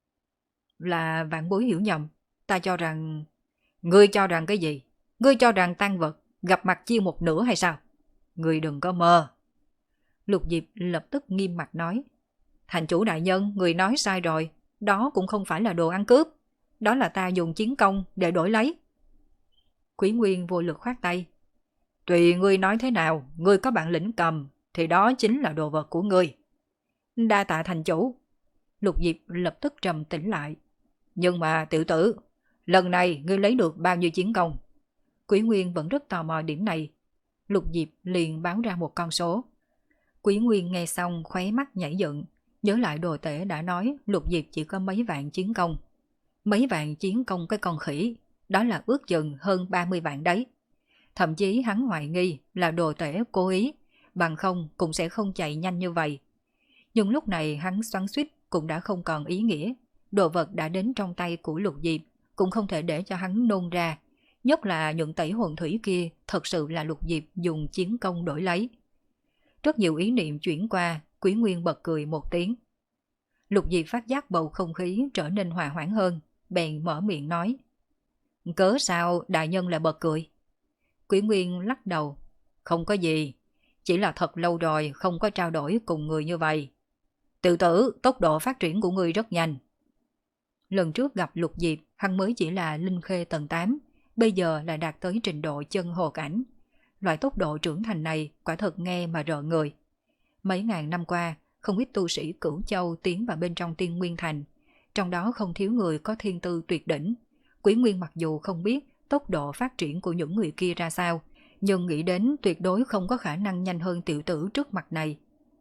Speaker 1: Là vạn bối hiểu nhầm, ta cho rằng... Ngươi cho rằng cái gì? Ngươi cho rằng tang vật gặp mặt chia một nửa hay sao? Ngươi đừng có mơ. Lục Diệp lập tức nghiêm mặt nói. Thành chủ đại nhân, người nói sai rồi, đó cũng không phải là đồ ăn cướp. Đó là ta dùng chiến công để đổi lấy. Quý Nguyên vô lực khoát tay. Tùy ngươi nói thế nào, ngươi có bản lĩnh cầm, thì đó chính là đồ vật của ngươi. Đa tạ thành chủ. Lục Diệp lập tức trầm tĩnh lại. Nhưng mà tiểu tử, lần này ngươi lấy được bao nhiêu chiến công? Quý Nguyên vẫn rất tò mò điểm này. Lục Diệp liền báo ra một con số. Quý Nguyên nghe xong khóe mắt nhảy dựng, nhớ lại đồ tể đã nói Lục Diệp chỉ có mấy vạn chiến công. Mấy vạn chiến công cái con khỉ, đó là ước chừng hơn ba mươi vạn đấy. Thậm chí hắn hoài nghi là đồ tể cố ý, bằng không cũng sẽ không chạy nhanh như vậy. Nhưng lúc này hắn xoắn xuýt cũng đã không còn ý nghĩa. Đồ vật đã đến trong tay của Lục Diệp, cũng không thể để cho hắn nôn ra. Nhất là những tẩy hồn thủy kia thật sự là Lục Diệp dùng chiến công đổi lấy. Rất nhiều ý niệm chuyển qua, Quý Nguyên bật cười một tiếng. Lục Diệp phát giác bầu không khí trở nên hòa hoãn hơn, bèn mở miệng nói. Cớ sao đại nhân lại bật cười? Quý Nguyên lắc đầu. Không có gì, chỉ là thật lâu rồi không có trao đổi cùng người như vậy. Tự tử, tốc độ phát triển của người rất nhanh. Lần trước gặp Lục Diệp, hắn mới chỉ là linh khê tầng tám, bây giờ là đạt tới trình độ chân hồ cảnh. Loại tốc độ trưởng thành này quả thật nghe mà rợn người. Mấy ngàn năm qua, không ít tu sĩ Cửu Châu tiến vào bên trong Tiên Nguyên Thành, trong đó không thiếu người có thiên tư tuyệt đỉnh. Quý Nguyên mặc dù không biết tốc độ phát triển của những người kia ra sao, nhưng nghĩ đến tuyệt đối không có khả năng nhanh hơn tiểu tử trước mặt này.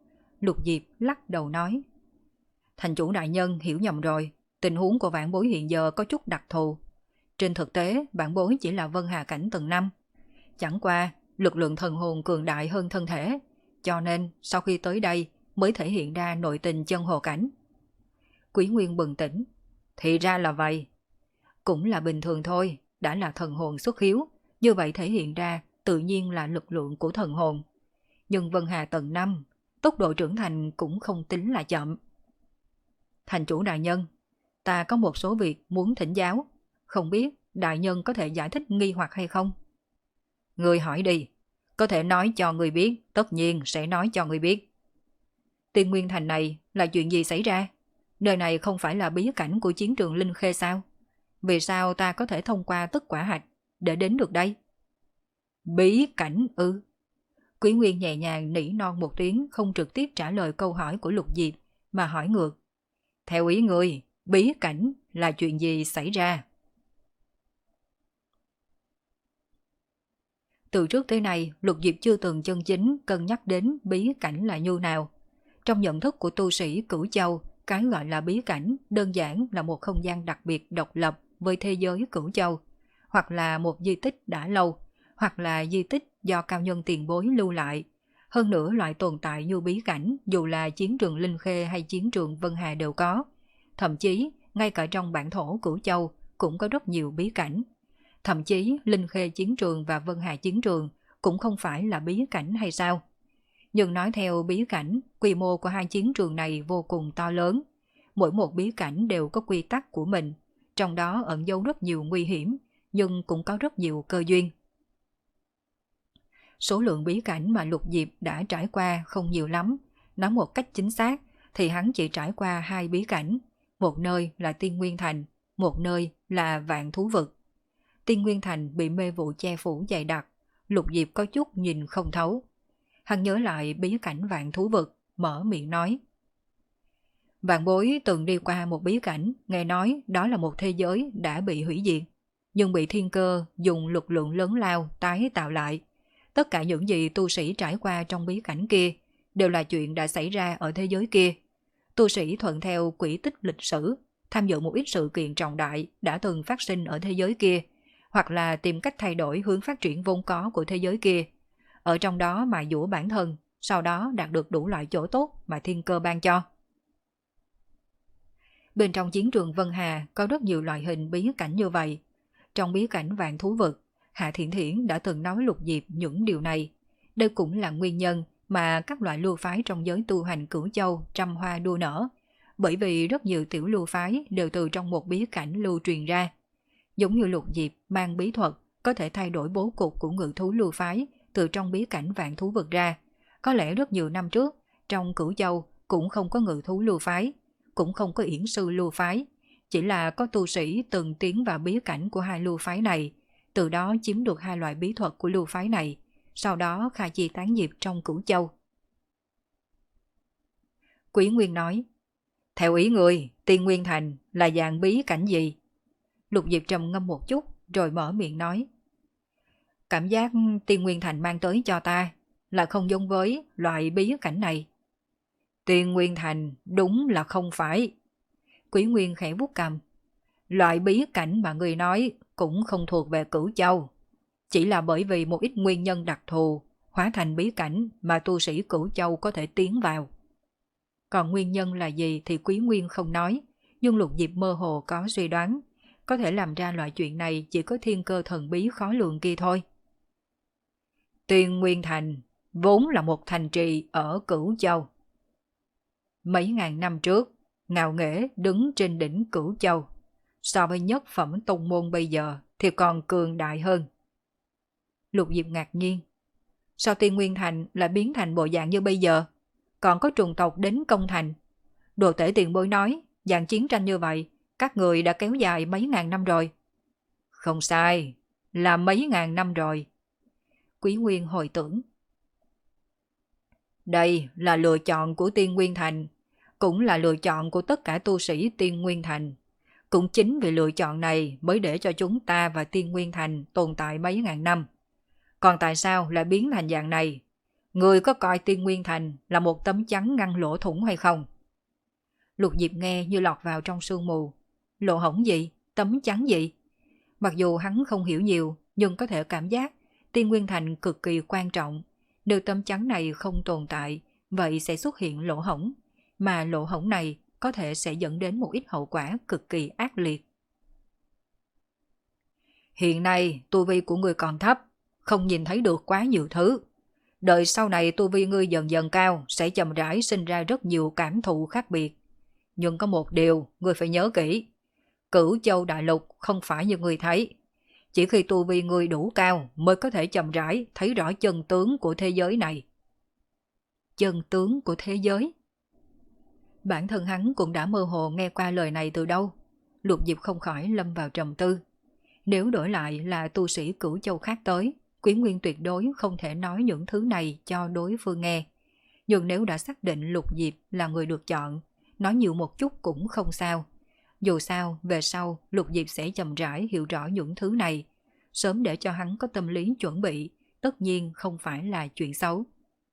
Speaker 1: Lục Diệp lắc đầu nói. Thành chủ đại nhân hiểu nhầm rồi, tình huống của vạn bối hiện giờ có chút đặc thù. Trên thực tế, vạn bối chỉ là Vân Hà cảnh tầng năm. Chẳng qua, lực lượng thần hồn cường đại hơn thân thể, cho nên sau khi tới đây mới thể hiện ra nội tình chân hồ cảnh. Quý Nguyên bừng tỉnh. Thì ra là vậy. Cũng là bình thường thôi, đã là thần hồn xuất hiếu, như vậy thể hiện ra tự nhiên là lực lượng của thần hồn. Nhưng Vân Hà tầng năm, tốc độ trưởng thành cũng không tính là chậm. Thành chủ đại nhân, ta có một số việc muốn thỉnh giáo, không biết đại nhân có thể giải thích nghi hoặc hay không? Người hỏi đi, có thể nói cho người biết, tất nhiên sẽ nói cho người biết. Tiên Nguyên Thành này là chuyện gì xảy ra? Nơi này không phải là bí cảnh của chiến trường Linh Khê sao? Vì sao ta có thể thông qua tất quả hạch để đến được đây? Bí cảnh ư? Quý Nguyên nhẹ nhàng nỉ non một tiếng, không trực tiếp trả lời câu hỏi của Lục Diệp mà hỏi ngược. Theo ý người, bí cảnh là chuyện gì xảy ra? Từ trước tới nay, Lục Diệp chưa từng chân chính cân nhắc đến bí cảnh là như nào. Trong nhận thức của tu sĩ Cửu Châu, cái gọi là bí cảnh đơn giản là một không gian đặc biệt độc lập với thế giới Cửu Châu, hoặc là một di tích đã lâu, hoặc là di tích do cao nhân tiền bối lưu lại. Hơn nữa loại tồn tại như bí cảnh dù là chiến trường Linh Khê hay chiến trường Vân Hà đều có. Thậm chí, ngay cả trong bản thổ Cửu Châu cũng có rất nhiều bí cảnh. Thậm chí Linh Khê chiến trường và Vân Hà chiến trường cũng không phải là bí cảnh hay sao? Nhưng nói theo bí cảnh, quy mô của hai chiến trường này vô cùng to lớn. Mỗi một bí cảnh đều có quy tắc của mình, trong đó ẩn giấu rất nhiều nguy hiểm, nhưng cũng có rất nhiều cơ duyên. Số lượng bí cảnh mà Lục Diệp đã trải qua không nhiều lắm, nói một cách chính xác thì hắn chỉ trải qua hai bí cảnh, một nơi là Tiên Nguyên Thành, một nơi là Vạn Thú Vực. Tiên Nguyên Thành bị mê vụ che phủ dày đặc, Lục Diệp có chút nhìn không thấu. Hắn nhớ lại bí cảnh Vạn Thú Vực, mở miệng nói. Vạn bối từng đi qua một bí cảnh, nghe nói đó là một thế giới đã bị hủy diệt, nhưng bị thiên cơ dùng lực lượng lớn lao tái tạo lại. Tất cả những gì tu sĩ trải qua trong bí cảnh kia đều là chuyện đã xảy ra ở thế giới kia. Tu sĩ thuận theo quỹ tích lịch sử, tham dự một ít sự kiện trọng đại đã từng phát sinh ở thế giới kia, hoặc là tìm cách thay đổi hướng phát triển vốn có của thế giới kia. Ở trong đó mài dũa bản thân, sau đó đạt được đủ loại chỗ tốt mà thiên cơ ban cho. Bên trong chiến trường Vân Hà có rất nhiều loại hình bí cảnh như vậy. Trong bí cảnh Vạn Thú Vực, Hạ Thiện Thiển đã từng nói Lục Diệp những điều này. Đây cũng là nguyên nhân mà các loại lưu phái trong giới tu hành Cửu Châu trăm hoa đua nở, bởi vì rất nhiều tiểu lưu phái đều từ trong một bí cảnh lưu truyền ra. Giống như Lục Diệp mang bí thuật có thể thay đổi bố cục của ngự thú lưu phái từ trong bí cảnh Vạn Thú Vực ra. Có lẽ rất nhiều năm trước, trong Cửu Châu cũng không có ngự thú lưu phái, cũng không có yển sư lưu phái, chỉ là có tu sĩ từng tiến vào bí cảnh của hai lưu phái này, từ đó chiếm được hai loại bí thuật của lưu phái này, sau đó khai chi tán diệp trong Cửu Châu. Quý Nguyên nói, theo ý người, Tiên Nguyên Thành là dạng bí cảnh gì? Lục Diệp trầm ngâm một chút, rồi mở miệng nói. Cảm giác Tiên Nguyên Thành mang tới cho ta là không giống với loại bí cảnh này. Tiên Nguyên Thành đúng là không phải. Quý Nguyên khẽ vuốt cằm. Loại bí cảnh mà người nói cũng không thuộc về Cửu Châu. Chỉ là bởi vì một ít nguyên nhân đặc thù hóa thành bí cảnh mà tu sĩ Cửu Châu có thể tiến vào. Còn nguyên nhân là gì thì Quý Nguyên không nói, nhưng Lục Diệp mơ hồ có suy đoán. Có thể làm ra loại chuyện này chỉ có thiên cơ thần bí khó lường kia thôi. Tiên Nguyên Thành vốn là một thành trì ở Cửu Châu. Mấy ngàn năm trước, ngạo nghễ đứng trên đỉnh Cửu Châu. So với nhất phẩm tông môn bây giờ thì còn cường đại hơn. Lục Diệp ngạc nhiên. Sao Tiên Nguyên Thành lại biến thành bộ dạng như bây giờ? Còn có trùng tộc đến công thành. Đồ tể tiền bối nói, dạng chiến tranh như vậy, các người đã kéo dài mấy ngàn năm rồi. Không sai, là mấy ngàn năm rồi. Quý Nguyên hồi tưởng. Đây là lựa chọn của Tiên Nguyên Thành, cũng là lựa chọn của tất cả tu sĩ Tiên Nguyên Thành. Cũng chính vì lựa chọn này mới để cho chúng ta và Tiên Nguyên Thành tồn tại mấy ngàn năm. Còn tại sao lại biến thành dạng này? Người có coi Tiên Nguyên Thành là một tấm chắn ngăn lỗ thủng hay không? Lục Diệp nghe như lọt vào trong sương mù. Lỗ hổng gì? Tấm chắn gì? Mặc dù hắn không hiểu nhiều, nhưng có thể cảm giác Tiên Nguyên Thành cực kỳ quan trọng. Nếu tấm chắn này không tồn tại, vậy sẽ xuất hiện lỗ hổng. Mà lỗ hổng này có thể sẽ dẫn đến một ít hậu quả cực kỳ ác liệt. Hiện nay tu vi của ngươi còn thấp, không nhìn thấy được quá nhiều thứ. Đợi sau này tu vi ngươi dần dần cao sẽ chậm rãi sinh ra rất nhiều cảm thụ khác biệt. Nhưng có một điều ngươi phải nhớ kỹ. Cửu Châu Đại Lục không phải như ngươi thấy. Chỉ khi tu vi ngươi đủ cao mới có thể chậm rãi thấy rõ chân tướng của thế giới này. Chân tướng của thế giới? Bản thân hắn cũng đã mơ hồ nghe qua lời này từ đâu. Lục Diệp không khỏi lâm vào trầm tư. Nếu đổi lại là tu sĩ Cửu Châu khác tới, Quý Nguyên tuyệt đối không thể nói những thứ này cho đối phương nghe. Nhưng nếu đã xác định Lục Diệp là người được chọn, nói nhiều một chút cũng không sao. Dù sao, về sau, Lục Diệp sẽ chậm rãi hiểu rõ những thứ này. Sớm để cho hắn có tâm lý chuẩn bị, tất nhiên không phải là chuyện xấu.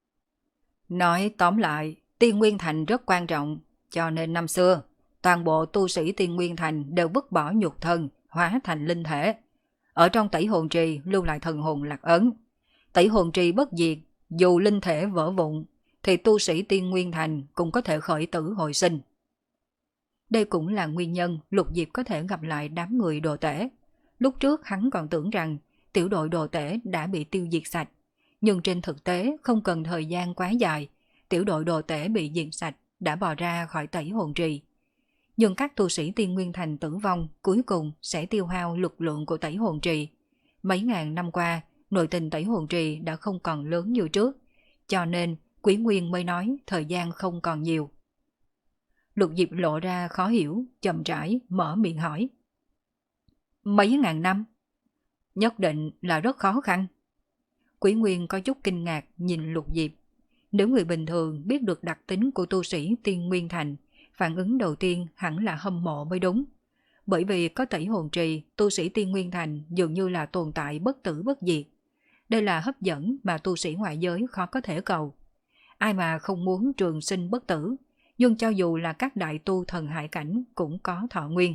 Speaker 1: Nói tóm lại, Tiên Nguyên Thành rất quan trọng, cho nên năm xưa, toàn bộ tu sĩ Tiên Nguyên Thành đều vứt bỏ nhục thân, hóa thành linh thể. Ở trong Tẩy Hồn Trì lưu lại thần hồn lạc ấn. Tẩy Hồn Trì bất diệt, dù linh thể vỡ vụn, thì tu sĩ Tiên Nguyên Thành cũng có thể khởi tử hồi sinh. Đây cũng là nguyên nhân Lục Diệp có thể gặp lại đám người đồ tể. Lúc trước hắn còn tưởng rằng tiểu đội đồ tể đã bị tiêu diệt sạch. Nhưng trên thực tế không cần thời gian quá dài, tiểu đội đồ tể bị diệt sạch đã bò ra khỏi Tẩy Hồn Trì. Nhưng các tu sĩ Tiên Nguyên Thành tử vong cuối cùng sẽ tiêu hao lực lượng của Tẩy Hồn Trì. Mấy ngàn năm qua, nội tình Tẩy Hồn Trì đã không còn lớn như trước, cho nên Quý Nguyên mới nói thời gian không còn nhiều. Lục Diệp lộ ra khó hiểu, chậm rãi mở miệng hỏi. Mấy ngàn năm? Nhất định là rất khó khăn. Quý Nguyên có chút kinh ngạc nhìn Lục Diệp. Nếu người bình thường biết được đặc tính của tu sĩ Tiên Nguyên Thành, phản ứng đầu tiên hẳn là hâm mộ mới đúng. Bởi vì có Tẩy Hồn Trì, tu sĩ Tiên Nguyên Thành dường như là tồn tại bất tử bất diệt. Đây là hấp dẫn mà tu sĩ ngoại giới khó có thể cầu. Ai mà không muốn trường sinh bất tử, nhưng cho dù là các đại tu thần hải cảnh cũng có thọ nguyên.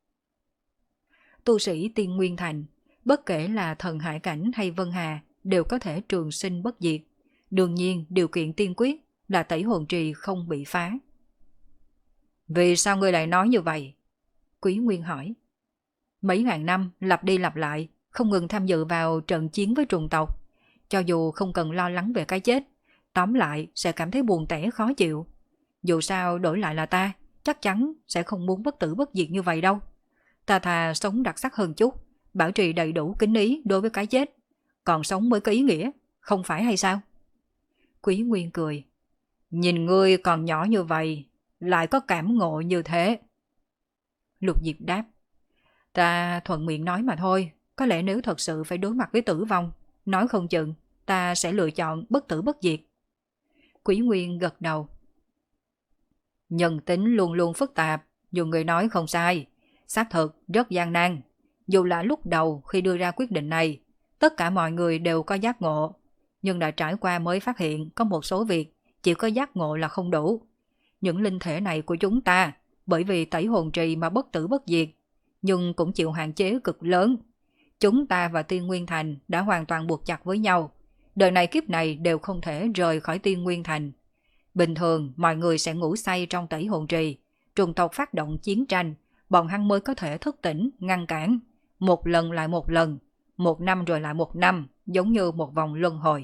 Speaker 1: Tu sĩ Tiên Nguyên Thành, bất kể là thần hải cảnh hay Vân Hà, đều có thể trường sinh bất diệt. Đương nhiên, điều kiện tiên quyết là Tẩy Hồn Trì không bị phá. Vì sao ngươi lại nói như vậy? Quý Nguyên hỏi. Mấy ngàn năm lặp đi lặp lại, không ngừng tham dự vào trận chiến với trùng tộc. Cho dù không cần lo lắng về cái chết, tóm lại sẽ cảm thấy buồn tẻ khó chịu. Dù sao đổi lại là ta, chắc chắn sẽ không muốn bất tử bất diệt như vậy đâu. Ta thà sống đặc sắc hơn chút, bảo trì đầy đủ kính ý đối với cái chết. Còn sống mới có ý nghĩa, không phải hay sao? Quý Nguyên cười. Nhìn ngươi còn nhỏ như vậy, lại có cảm ngộ như thế. Lục Diệp đáp. Ta thuận miệng nói mà thôi, có lẽ nếu thật sự phải đối mặt với tử vong, nói không chừng, ta sẽ lựa chọn bất tử bất diệt. Quý Nguyên gật đầu. Nhân tính luôn luôn phức tạp, dù người nói không sai, xác thực rất gian nan. Dù là lúc đầu khi đưa ra quyết định này, tất cả mọi người đều có giác ngộ, nhưng đã trải qua mới phát hiện có một số việc chỉ có giác ngộ là không đủ. Những linh thể này của chúng ta, bởi vì Tẩy Hồn Trì mà bất tử bất diệt, nhưng cũng chịu hạn chế cực lớn. Chúng ta và Tiên Nguyên Thành đã hoàn toàn buộc chặt với nhau, đời này kiếp này đều không thể rời khỏi Tiên Nguyên Thành. Bình thường mọi người sẽ ngủ say trong Tẩy Hồn Trì, trùng tộc phát động chiến tranh, bọn hắn mới có thể thức tỉnh, ngăn cản. Một lần lại một lần, một năm rồi lại một năm, giống như một vòng luân hồi.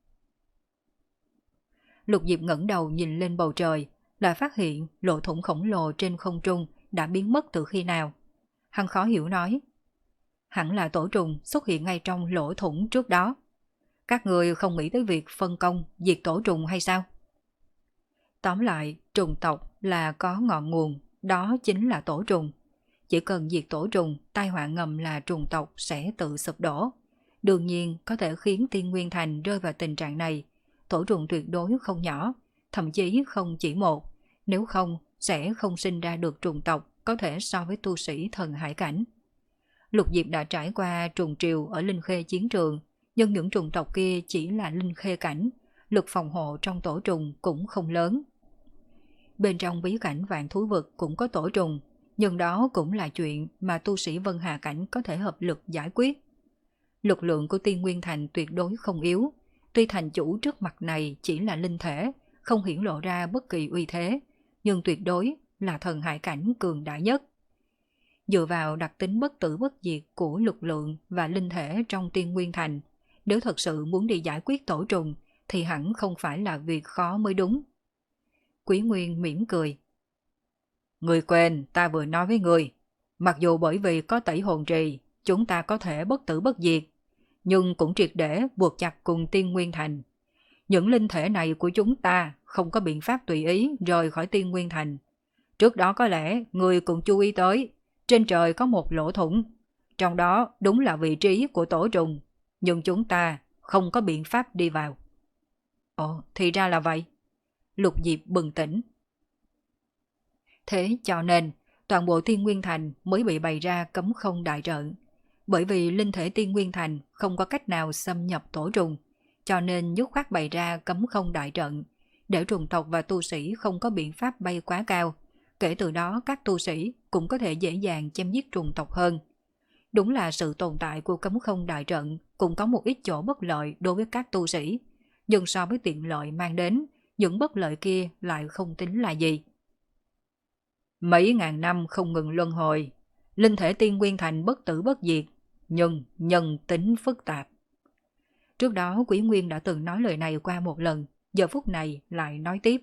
Speaker 1: Lục Diệp ngẩng đầu nhìn lên bầu trời, lại phát hiện lỗ thủng khổng lồ trên không trung đã biến mất từ khi nào. Hắn khó hiểu nói. Hẳn là tổ trùng xuất hiện ngay trong lỗ thủng trước đó. Các người không nghĩ tới việc phân công diệt tổ trùng hay sao? Tóm lại, trùng tộc là có ngọn nguồn, đó chính là tổ trùng. Chỉ cần diệt tổ trùng, tai họa ngầm là trùng tộc sẽ tự sụp đổ. Đương nhiên có thể khiến Tiên Nguyên Thành rơi vào tình trạng này. Tổ trùng tuyệt đối không nhỏ, thậm chí không chỉ một. Nếu không, sẽ không sinh ra được trùng tộc có thể so với tu sĩ thần hải cảnh. Lục Diệp đã trải qua trùng triều ở Linh Khê chiến trường, nhưng những trùng tộc kia chỉ là Linh Khê cảnh. lực phòng hộ trong tổ trùng cũng không lớn. Bên trong bí cảnh vạn thú vực cũng có tổ trùng, nhưng đó cũng là chuyện mà tu sĩ Vân Hà Cảnh có thể hợp lực giải quyết. Lực lượng của Tiên Nguyên Thành tuyệt đối không yếu, tuy thành chủ trước mặt này chỉ là linh thể, không hiển lộ ra bất kỳ uy thế, nhưng tuyệt đối là thần hải cảnh cường đại nhất. Dựa vào đặc tính bất tử bất diệt của lực lượng và linh thể trong Tiên Nguyên Thành, nếu thật sự muốn đi giải quyết tổ trùng thì hẳn không phải là việc khó mới đúng. Quý Nguyên mỉm cười. Người quên ta vừa nói với người, mặc dù bởi vì có tẩy hồn trì, chúng ta có thể bất tử bất diệt, nhưng cũng triệt để buộc chặt cùng Tiên Nguyên Thành. Những linh thể này của chúng ta không có biện pháp tùy ý rời khỏi Tiên Nguyên Thành. Trước đó có lẽ người cũng chú ý tới, trên trời có một lỗ thủng, trong đó đúng là vị trí của tổ trùng, nhưng chúng ta không có biện pháp đi vào. Ồ, thì ra là vậy. Lục Diệp bừng tỉnh. Thế cho nên, toàn bộ Tiên Nguyên Thành mới bị bày ra cấm không đại trận. Bởi vì linh thể Tiên Nguyên Thành không có cách nào xâm nhập tổ trùng, cho nên dứt khoát bày ra cấm không đại trận, để trùng tộc và tu sĩ không có biện pháp bay quá cao. Kể từ đó các tu sĩ cũng có thể dễ dàng chém giết trùng tộc hơn. Đúng là sự tồn tại của cấm không đại trận cũng có một ít chỗ bất lợi đối với các tu sĩ, nhưng so với tiện lợi mang đến, những bất lợi kia lại không tính là gì. Mấy ngàn năm không ngừng luân hồi, linh thể Tiên Nguyên Thành bất tử bất diệt, nhưng nhân tính phức tạp. Trước đó Quý Nguyên đã từng nói lời này qua một lần, giờ phút này lại nói tiếp.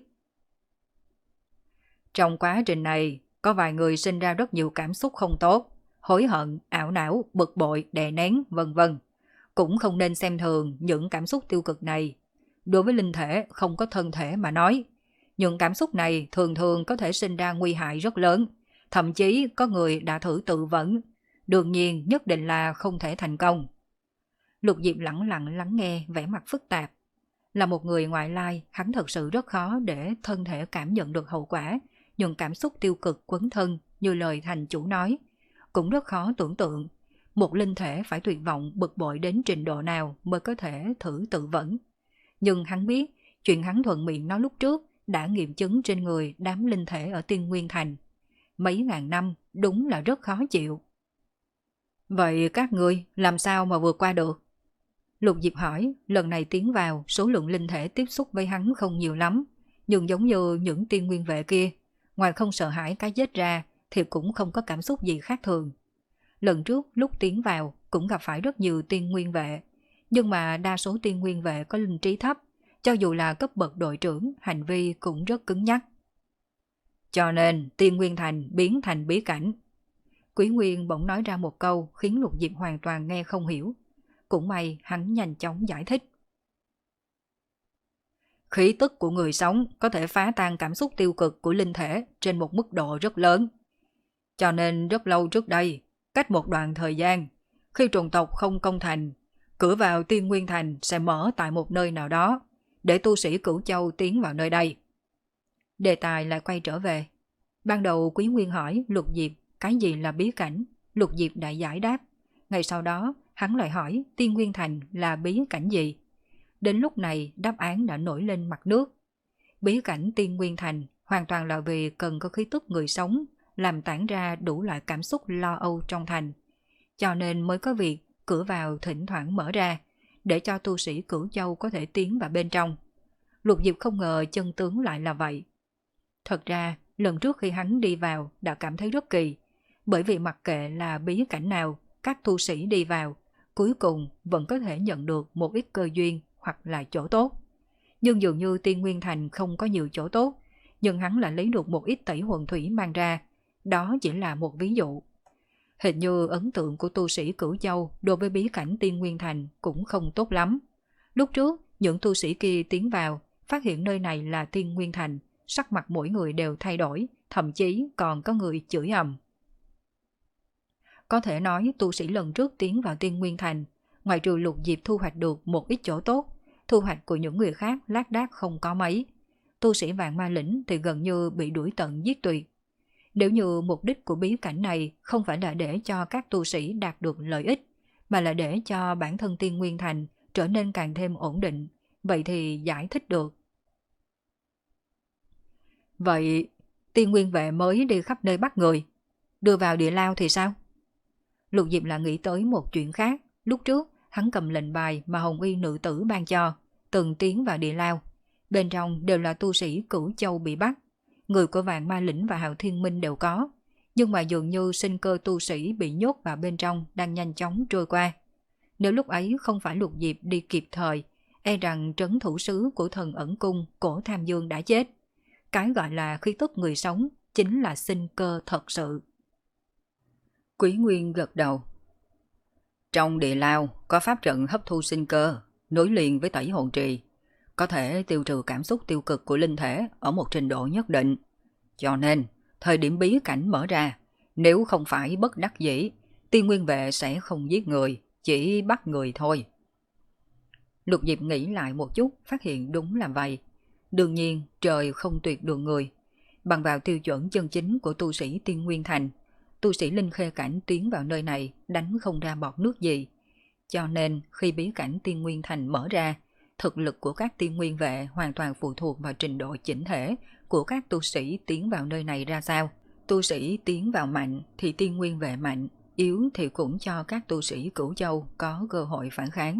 Speaker 1: Trong quá trình này, có vài người sinh ra rất nhiều cảm xúc không tốt, hối hận, ảo não, bực bội, đè nén, vân vân. Cũng không nên xem thường những cảm xúc tiêu cực này. Đối với linh thể không có thân thể mà nói, những cảm xúc này thường thường có thể sinh ra nguy hại rất lớn, thậm chí có người đã thử tự vẫn, đương nhiên nhất định là không thể thành công. Lục Diệp lẳng lặng lắng nghe vẻ mặt phức tạp. Là một người ngoại lai, hắn thật sự rất khó để thân thể cảm nhận được hậu quả, những cảm xúc tiêu cực quấn thân như lời thành chủ nói. Cũng rất khó tưởng tượng, một linh thể phải tuyệt vọng bực bội đến trình độ nào mới có thể thử tự vẫn. Nhưng hắn biết, chuyện hắn thuận miệng nói lúc trước đã nghiệm chứng trên người đám linh thể ở Tiên Nguyên Thành. Mấy ngàn năm đúng là rất khó chịu. Vậy các ngươi làm sao mà vượt qua được? Lục Diệp hỏi, lần này tiến vào số lượng linh thể tiếp xúc với hắn không nhiều lắm, nhưng giống như những tiên nguyên vệ kia, ngoài không sợ hãi cái chết ra thì cũng không có cảm xúc gì khác thường. Lần trước lúc tiến vào cũng gặp phải rất nhiều tiên nguyên vệ, nhưng mà đa số tiên nguyên vệ có linh trí thấp, cho dù là cấp bậc đội trưởng, hành vi cũng rất cứng nhắc. Cho nên Tiên Nguyên Thành biến thành bí cảnh. Quý Nguyên bỗng nói ra một câu khiến Lục Diệp hoàn toàn nghe không hiểu. Cũng may hắn nhanh chóng giải thích. Khí tức của người sống có thể phá tan cảm xúc tiêu cực của linh thể trên một mức độ rất lớn. Cho nên rất lâu trước đây, cách một đoạn thời gian, khi trùng tộc không công thành, cửa vào Tiên Nguyên Thành sẽ mở tại một nơi nào đó, để tu sĩ Cửu Châu tiến vào nơi đây. Đề tài lại quay trở về. Ban đầu Quý Nguyên hỏi Lục Diệp cái gì là bí cảnh, Lục Diệp đã giải đáp. Ngày sau đó, hắn lại hỏi Tiên Nguyên Thành là bí cảnh gì. Đến lúc này đáp án đã nổi lên mặt nước. Bí cảnh Tiên Nguyên Thành hoàn toàn là vì cần có khí tức người sống, làm tản ra đủ loại cảm xúc lo âu trong thành. Cho nên mới có việc cửa vào thỉnh thoảng mở ra, để cho tu sĩ Cửu Châu có thể tiến vào bên trong. Lục Diệp không ngờ chân tướng lại là vậy. Thật ra, lần trước khi hắn đi vào đã cảm thấy rất kỳ, bởi vì mặc kệ là bí cảnh nào, các tu sĩ đi vào, cuối cùng vẫn có thể nhận được một ít cơ duyên hoặc là chỗ tốt. Nhưng dường như Tiên Nguyên Thành không có nhiều chỗ tốt, nhưng hắn lại lấy được một ít tẩy hồn thủy mang ra, đó chỉ là một ví dụ. Hình như ấn tượng của tu sĩ Cửu Châu đối với bí cảnh Tiên Nguyên Thành cũng không tốt lắm. Lúc trước, những tu sĩ kia tiến vào, phát hiện nơi này là Tiên Nguyên Thành, sắc mặt mỗi người đều thay đổi, thậm chí còn có người chửi ầm. Có thể nói tu sĩ lần trước tiến vào Tiên Nguyên Thành, ngoài trừ Lục Diệp thu hoạch được một ít chỗ tốt, thu hoạch của những người khác lác đác không có mấy. Tu sĩ Vạn Ma Lĩnh thì gần như bị đuổi tận giết tuyệt. Nếu như mục đích của bí cảnh này không phải là để cho các tu sĩ đạt được lợi ích, mà là để cho bản thân Tiên Nguyên Thành trở nên càng thêm ổn định, vậy thì giải thích được. Vậy Tiên Nguyên Vệ mới đi khắp nơi bắt người, đưa vào địa lao thì sao? Lục Diệp là nghĩ tới một chuyện khác. Lúc trước hắn cầm lệnh bài mà Hồng Y nữ tử ban cho, từng tiến vào địa lao. Bên trong đều là tu sĩ Cửu Châu bị bắt. Người của Vạn Ma Lĩnh và Hạo Thiên Minh đều có. Nhưng mà dường như sinh cơ tu sĩ bị nhốt vào bên trong đang nhanh chóng trôi qua. Nếu lúc ấy không phải Lục Diệp đi kịp thời, e rằng trấn thủ sứ của thần ẩn cung Cổ Tham Dương đã chết. Cái gọi là khí tức người sống chính là sinh cơ thật sự. Quý Nguyên gật đầu. Trong địa lao có pháp trận hấp thu sinh cơ, nối liền với tẩy hồn trì, có thể tiêu trừ cảm xúc tiêu cực của linh thể ở một trình độ nhất định. Cho nên, thời điểm bí cảnh mở ra, nếu không phải bất đắc dĩ, Tiên Nguyên Vệ sẽ không giết người, chỉ bắt người thôi. Lục Diệp nghĩ lại một chút, phát hiện đúng là vậy. Đương nhiên, trời không tuyệt đường người. Bằng vào tiêu chuẩn chân chính của tu sĩ Tiên Nguyên Thành, tu sĩ linh khê cảnh tiến vào nơi này đánh không ra bọt nước gì. Cho nên, khi bí cảnh Tiên Nguyên Thành mở ra, thực lực của các Tiên Nguyên Vệ hoàn toàn phụ thuộc vào trình độ chỉnh thể của các tu sĩ tiến vào nơi này ra sao. Tu sĩ tiến vào mạnh thì Tiên Nguyên Vệ mạnh, yếu thì cũng cho các tu sĩ Cửu Châu có cơ hội phản kháng.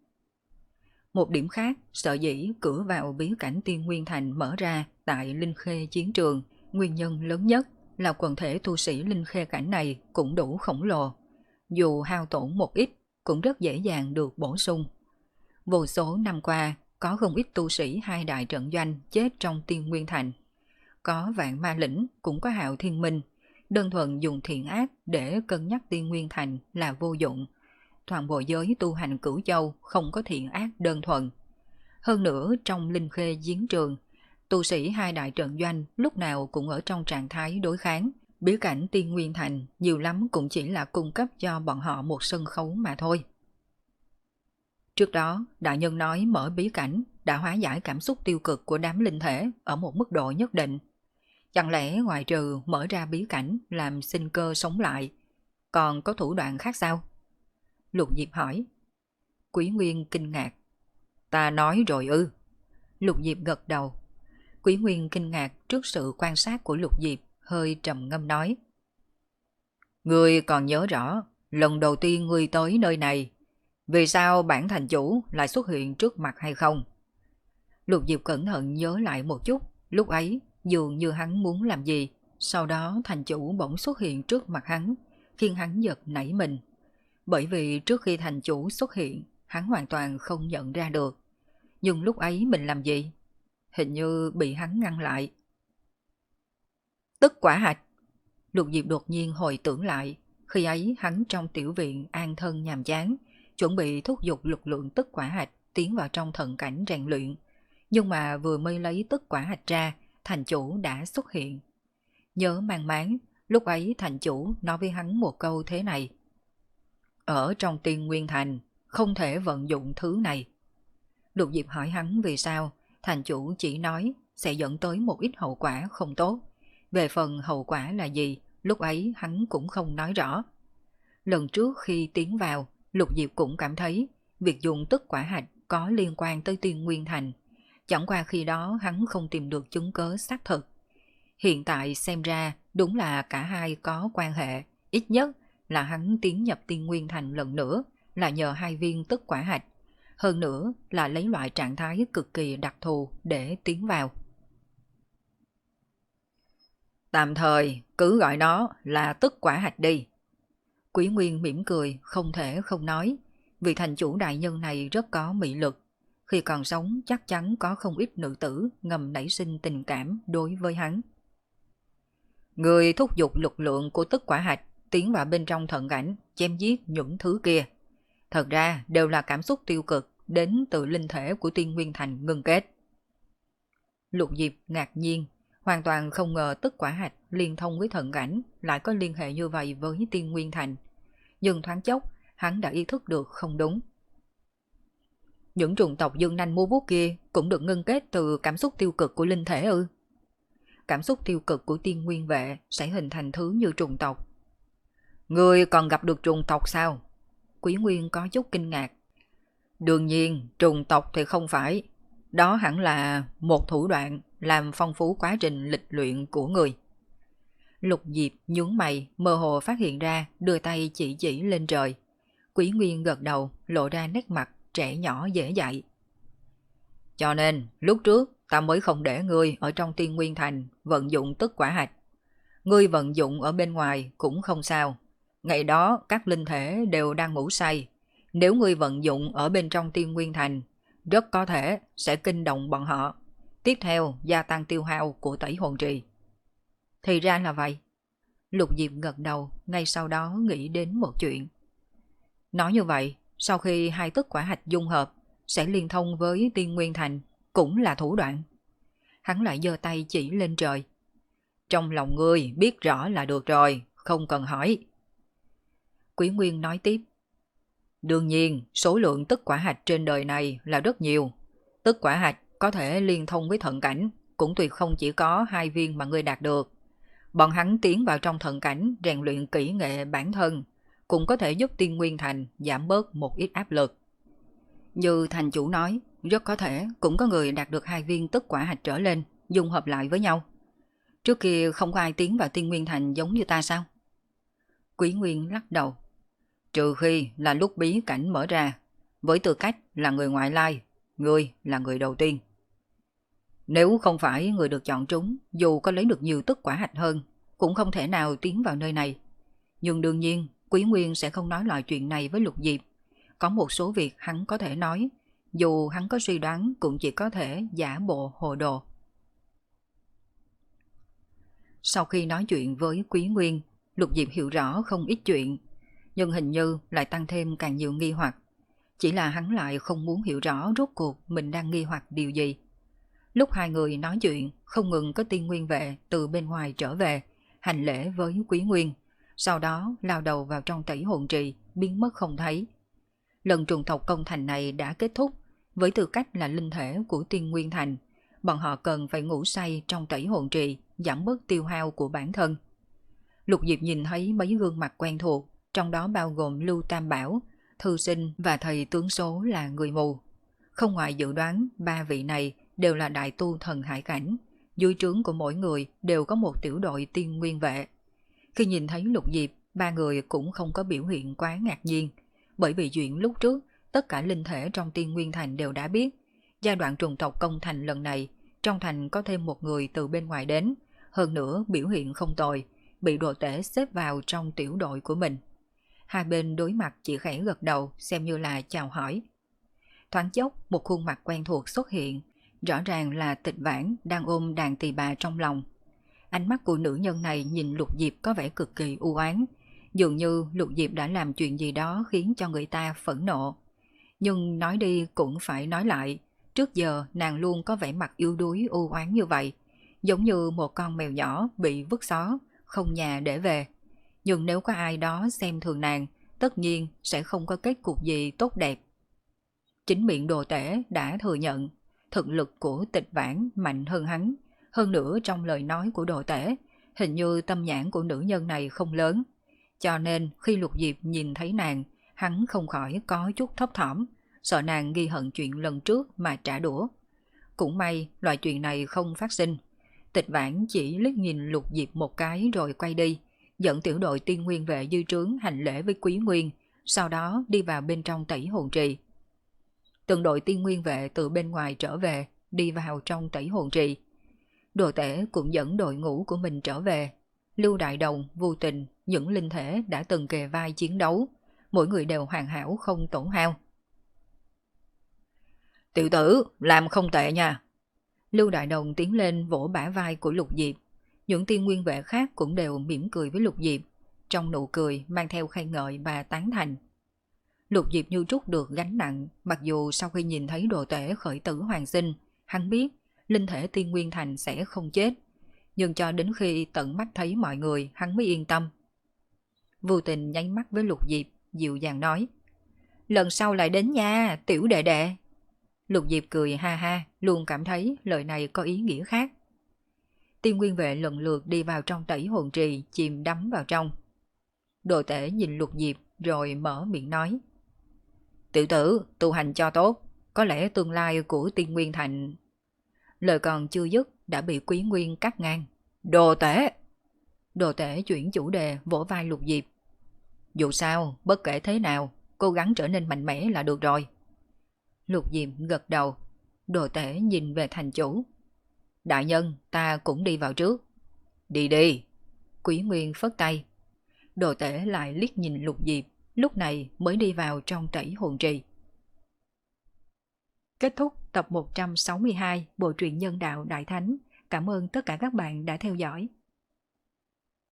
Speaker 1: Một điểm khác, sở dĩ cửa vào bí cảnh Tiên Nguyên Thành mở ra tại Linh Khê chiến trường, nguyên nhân lớn nhất là quần thể tu sĩ Linh Khê cảnh này cũng đủ khổng lồ. Dù hao tổn một ít, cũng rất dễ dàng được bổ sung. Vô số năm qua, có không ít tu sĩ hai đại trận doanh chết trong Tiên Nguyên Thành. Có Vạn Ma Lĩnh, cũng có Hạo Thiên Minh, đơn thuần dùng thiện ác để cân nhắc Tiên Nguyên Thành là vô dụng. Toàn bộ giới tu hành Cửu Châu không có thiện ác đơn thuần. Hơn nữa trong Linh Khê chiến trường, tu sĩ hai đại trận doanh lúc nào cũng ở trong trạng thái đối kháng. Bí cảnh Tiên Nguyên Thành nhiều lắm cũng chỉ là cung cấp cho bọn họ một sân khấu mà thôi. Trước đó, đại nhân nói mở bí cảnh đã hóa giải cảm xúc tiêu cực của đám linh thể ở một mức độ nhất định. Chẳng lẽ ngoại trừ mở ra bí cảnh làm sinh cơ sống lại, còn có thủ đoạn khác sao? Lục Diệp hỏi. Quý Nguyên kinh ngạc. Ta nói rồi ư? Lục Diệp gật đầu. Quý Nguyên kinh ngạc trước sự quan sát của Lục Diệp, hơi trầm ngâm nói. Ngươi còn nhớ rõ, lần đầu tiên ngươi tới nơi này, vì sao bản thành chủ lại xuất hiện trước mặt hay không? Lục Diệp cẩn thận nhớ lại một chút, lúc ấy dường như hắn muốn làm gì, sau đó thành chủ bỗng xuất hiện trước mặt hắn, khiến hắn giật nảy mình. Bởi vì trước khi thành chủ xuất hiện, hắn hoàn toàn không nhận ra được. Nhưng lúc ấy mình làm gì? Hình như bị hắn ngăn lại. Tức quả hạch. Lục Diệp đột nhiên hồi tưởng lại, khi ấy hắn trong tiểu viện an thân nhàm chán, chuẩn bị thúc giục lực lượng tức quả hạch tiến vào trong thần cảnh rèn luyện. Nhưng mà vừa mới lấy tức quả hạch ra, thành chủ đã xuất hiện. Nhớ mang máng, lúc ấy thành chủ nói với hắn một câu thế này. Ở trong Tiên Nguyên Thành, không thể vận dụng thứ này. Lục Diệp hỏi hắn vì sao, thành chủ chỉ nói sẽ dẫn tới một ít hậu quả không tốt. Về phần hậu quả là gì, lúc ấy hắn cũng không nói rõ. Lần trước khi tiến vào, Lục Diệp cũng cảm thấy việc dùng tức quả hạch có liên quan tới Tiên Nguyên Thành. Chẳng qua khi đó hắn không tìm được chứng cớ xác thực. Hiện tại xem ra đúng là cả hai có quan hệ, ít nhất là hắn tiến nhập Tiên Nguyên Thành lần nữa là nhờ hai viên tức quả hạch. Hơn nữa là lấy loại trạng thái cực kỳ đặc thù để tiến vào. Tạm thời cứ gọi nó là tức quả hạch đi. Quý Nguyên mỉm cười không thể không nói, vì thành chủ đại nhân này rất có mị lực. Khi còn sống chắc chắn có không ít nữ tử ngầm nảy sinh tình cảm đối với hắn. Người thúc giục lực lượng của tức quả hạch tiến vào bên trong thần cảnh chém giết những thứ kia. Thật ra đều là cảm xúc tiêu cực đến từ linh thể của Tiên Nguyên Thành ngưng kết. Lục Diệp ngạc nhiên, hoàn toàn không ngờ tức quả hạch liên thông với thần cảnh lại có liên hệ như vậy với Tiên Nguyên Thành. Nhưng thoáng chốc, hắn đã ý thức được không đúng. Những trùng tộc dương nanh múa vuốt kia cũng được ngưng kết từ cảm xúc tiêu cực của linh thể ư? Cảm xúc tiêu cực của Tiên Nguyên Vệ sẽ hình thành thứ như trùng tộc. Ngươi còn gặp được trùng tộc sao? Quý Nguyên có chút kinh ngạc. Đương nhiên, trùng tộc thì không phải, đó hẳn là một thủ đoạn làm phong phú quá trình lịch luyện của người. Lục Diệp nhướng mày, mơ hồ phát hiện ra, đưa tay chỉ chỉ lên trời. Quý Nguyên gật đầu, lộ ra nét mặt trẻ nhỏ dễ dạy. Cho nên, lúc trước, ta mới không để ngươi ở trong Tiên Nguyên Thành vận dụng tức quả hạch. Ngươi vận dụng ở bên ngoài cũng không sao. Ngày đó, các linh thể đều đang ngủ say. Nếu ngươi vận dụng ở bên trong Tiên Nguyên Thành, rất có thể sẽ kinh động bọn họ. Tiếp theo, gia tăng tiêu hao của tẩy hồn trì. Thì ra là vậy. Lục Diệp gật đầu, ngay sau đó nghĩ đến một chuyện. Nói như vậy, sau khi hai tức quả hạch dung hợp, sẽ liên thông với Tiên Nguyên Thành, cũng là thủ đoạn. Hắn lại giơ tay chỉ lên trời. Trong lòng ngươi biết rõ là được rồi, không cần hỏi. Quý Nguyên nói tiếp. Đương nhiên, số lượng tức quả hạch trên đời này là rất nhiều. Tức quả hạch có thể liên thông với thận cảnh, cũng tuyệt không chỉ có hai viên mà ngươi đạt được. Bọn hắn tiến vào trong thận cảnh rèn luyện kỹ nghệ bản thân, cũng có thể giúp Tiên Nguyên Thành giảm bớt một ít áp lực. Như thành chủ nói, rất có thể cũng có người đạt được hai viên tức quả hạch trở lên, dung hợp lại với nhau. Trước kia không có ai tiến vào Tiên Nguyên Thành giống như ta sao? Quý Nguyên lắc đầu. Trừ khi là lúc bí cảnh mở ra, với tư cách là người ngoại lai, ngươi là người đầu tiên. Nếu không phải người được chọn trúng, dù có lấy được nhiều tức quả hạch hơn, cũng không thể nào tiến vào nơi này. Nhưng đương nhiên, Quý Nguyên sẽ không nói loại chuyện này với Lục Diệp. Có một số việc hắn có thể nói, dù hắn có suy đoán cũng chỉ có thể giả bộ hồ đồ. Sau khi nói chuyện với Quý Nguyên, Lục Diệp hiểu rõ không ít chuyện, nhưng hình như lại tăng thêm càng nhiều nghi hoặc. Chỉ là hắn lại không muốn hiểu rõ rốt cuộc mình đang nghi hoặc điều gì. Lúc hai người nói chuyện, không ngừng có Tiên Nguyên vệ từ bên ngoài trở về, hành lễ với Quý Nguyên, sau đó lao đầu vào trong tẩy hồn trì, biến mất không thấy. Lần trùng tộc công thành này đã kết thúc, với tư cách là linh thể của Tiên Nguyên Thành, bọn họ cần phải ngủ say trong tẩy hồn trì, giảm bớt tiêu hao của bản thân. Lục Diệp nhìn thấy mấy gương mặt quen thuộc, trong đó bao gồm Lưu Tam Bảo, Thư Sinh và thầy tướng số là người mù. Không ngoài dự đoán, ba vị này đều là đại tu thần hải cảnh, dưới trướng của mỗi người đều có một tiểu đội Tiên Nguyên vệ. Khi nhìn thấy Lục Diệp, ba người cũng không có biểu hiện quá ngạc nhiên, bởi vì chuyện lúc trước tất cả linh thể trong Tiên Nguyên Thành đều đã biết. Giai đoạn trùng tộc công thành lần này, trong thành có thêm một người từ bên ngoài đến, hơn nữa biểu hiện không tồi, bị đồ tể xếp vào trong tiểu đội của mình. Hai bên đối mặt chỉ khẽ gật đầu xem như là chào hỏi. Thoáng chốc một khuôn mặt quen thuộc xuất hiện, rõ ràng là Tịch Vãn đang ôm đàn tỳ bà trong lòng. Ánh mắt của nữ nhân này nhìn Lục Diệp có vẻ cực kỳ u oán, dường như Lục Diệp đã làm chuyện gì đó khiến cho người ta phẫn nộ. Nhưng nói đi cũng phải nói lại, trước giờ nàng luôn có vẻ mặt yếu đuối u oán như vậy, giống như một con mèo nhỏ bị vứt xó, không nhà để về. Nhưng nếu có ai đó xem thường nàng, tất nhiên sẽ không có kết cục gì tốt đẹp. Chính miệng đồ tể đã thừa nhận, thực lực của Tịch Vãn mạnh hơn hắn, hơn nữa trong lời nói của đồ tể, hình như tâm nhãn của nữ nhân này không lớn. Cho nên khi Lục Diệp nhìn thấy nàng, hắn không khỏi có chút thấp thỏm, sợ nàng ghi hận chuyện lần trước mà trả đũa. Cũng may loại chuyện này không phát sinh. Tịch Vãn chỉ liếc nhìn Lục Diệp một cái rồi quay đi, dẫn tiểu đội Tiên Nguyên vệ dư trướng hành lễ với Quý Nguyên, sau đó đi vào bên trong tẩy hồn trì. Từng đội Tiên Nguyên vệ từ bên ngoài trở về, đi vào trong tẩy hồn trì. Đồ tể cũng dẫn đội ngũ của mình trở về. Lưu Đại Đồng, Vu Tình, những linh thể đã từng kề vai chiến đấu, mỗi người đều hoàn hảo không tổn hao. Tiểu tử, làm không tệ nha. Lưu Đại Đồng tiến lên vỗ bả vai của Lục Diệp. Những Tiên Nguyên vệ khác cũng đều mỉm cười với Lục Diệp, trong nụ cười mang theo khen ngợi và tán thành. Lục Diệp như trút được gánh nặng, mặc dù sau khi nhìn thấy đồ tể khởi tử hoàn sinh, hắn biết linh thể Tiên Nguyên Thành sẽ không chết, nhưng cho đến khi tận mắt thấy mọi người hắn mới yên tâm. Vô Tình nháy mắt với Lục Diệp, dịu dàng nói: lần sau lại đến nha, tiểu đệ đệ. Lục Diệp cười ha ha, luôn cảm thấy lời này có ý nghĩa khác. Tiên Nguyên vệ lần lượt đi vào trong tẩy hồn trì, chìm đắm vào trong. Đồ tể nhìn Lục Diệp rồi mở miệng nói: tiểu tử, tu hành cho tốt, có lẽ tương lai của Tiên Nguyên Thành... Lời còn chưa dứt đã bị Quý Nguyên cắt ngang. Đồ tể! Đồ tể chuyển chủ đề vỗ vai Lục Diệp. Dù sao, bất kể thế nào, cố gắng trở nên mạnh mẽ là được rồi. Lục Diệp gật đầu. Đồ tể nhìn về thành chủ. Đại nhân, ta cũng đi vào trước. Đi đi! Quý Nguyên phất tay. Đồ tể lại liếc nhìn Lục Diệp, lúc này mới đi vào trong tẩy hồn trì. Kết thúc tập một trăm sáu mươi hai bộ truyện Nhân Đạo Đại Thánh. Cảm ơn tất cả các bạn đã theo dõi.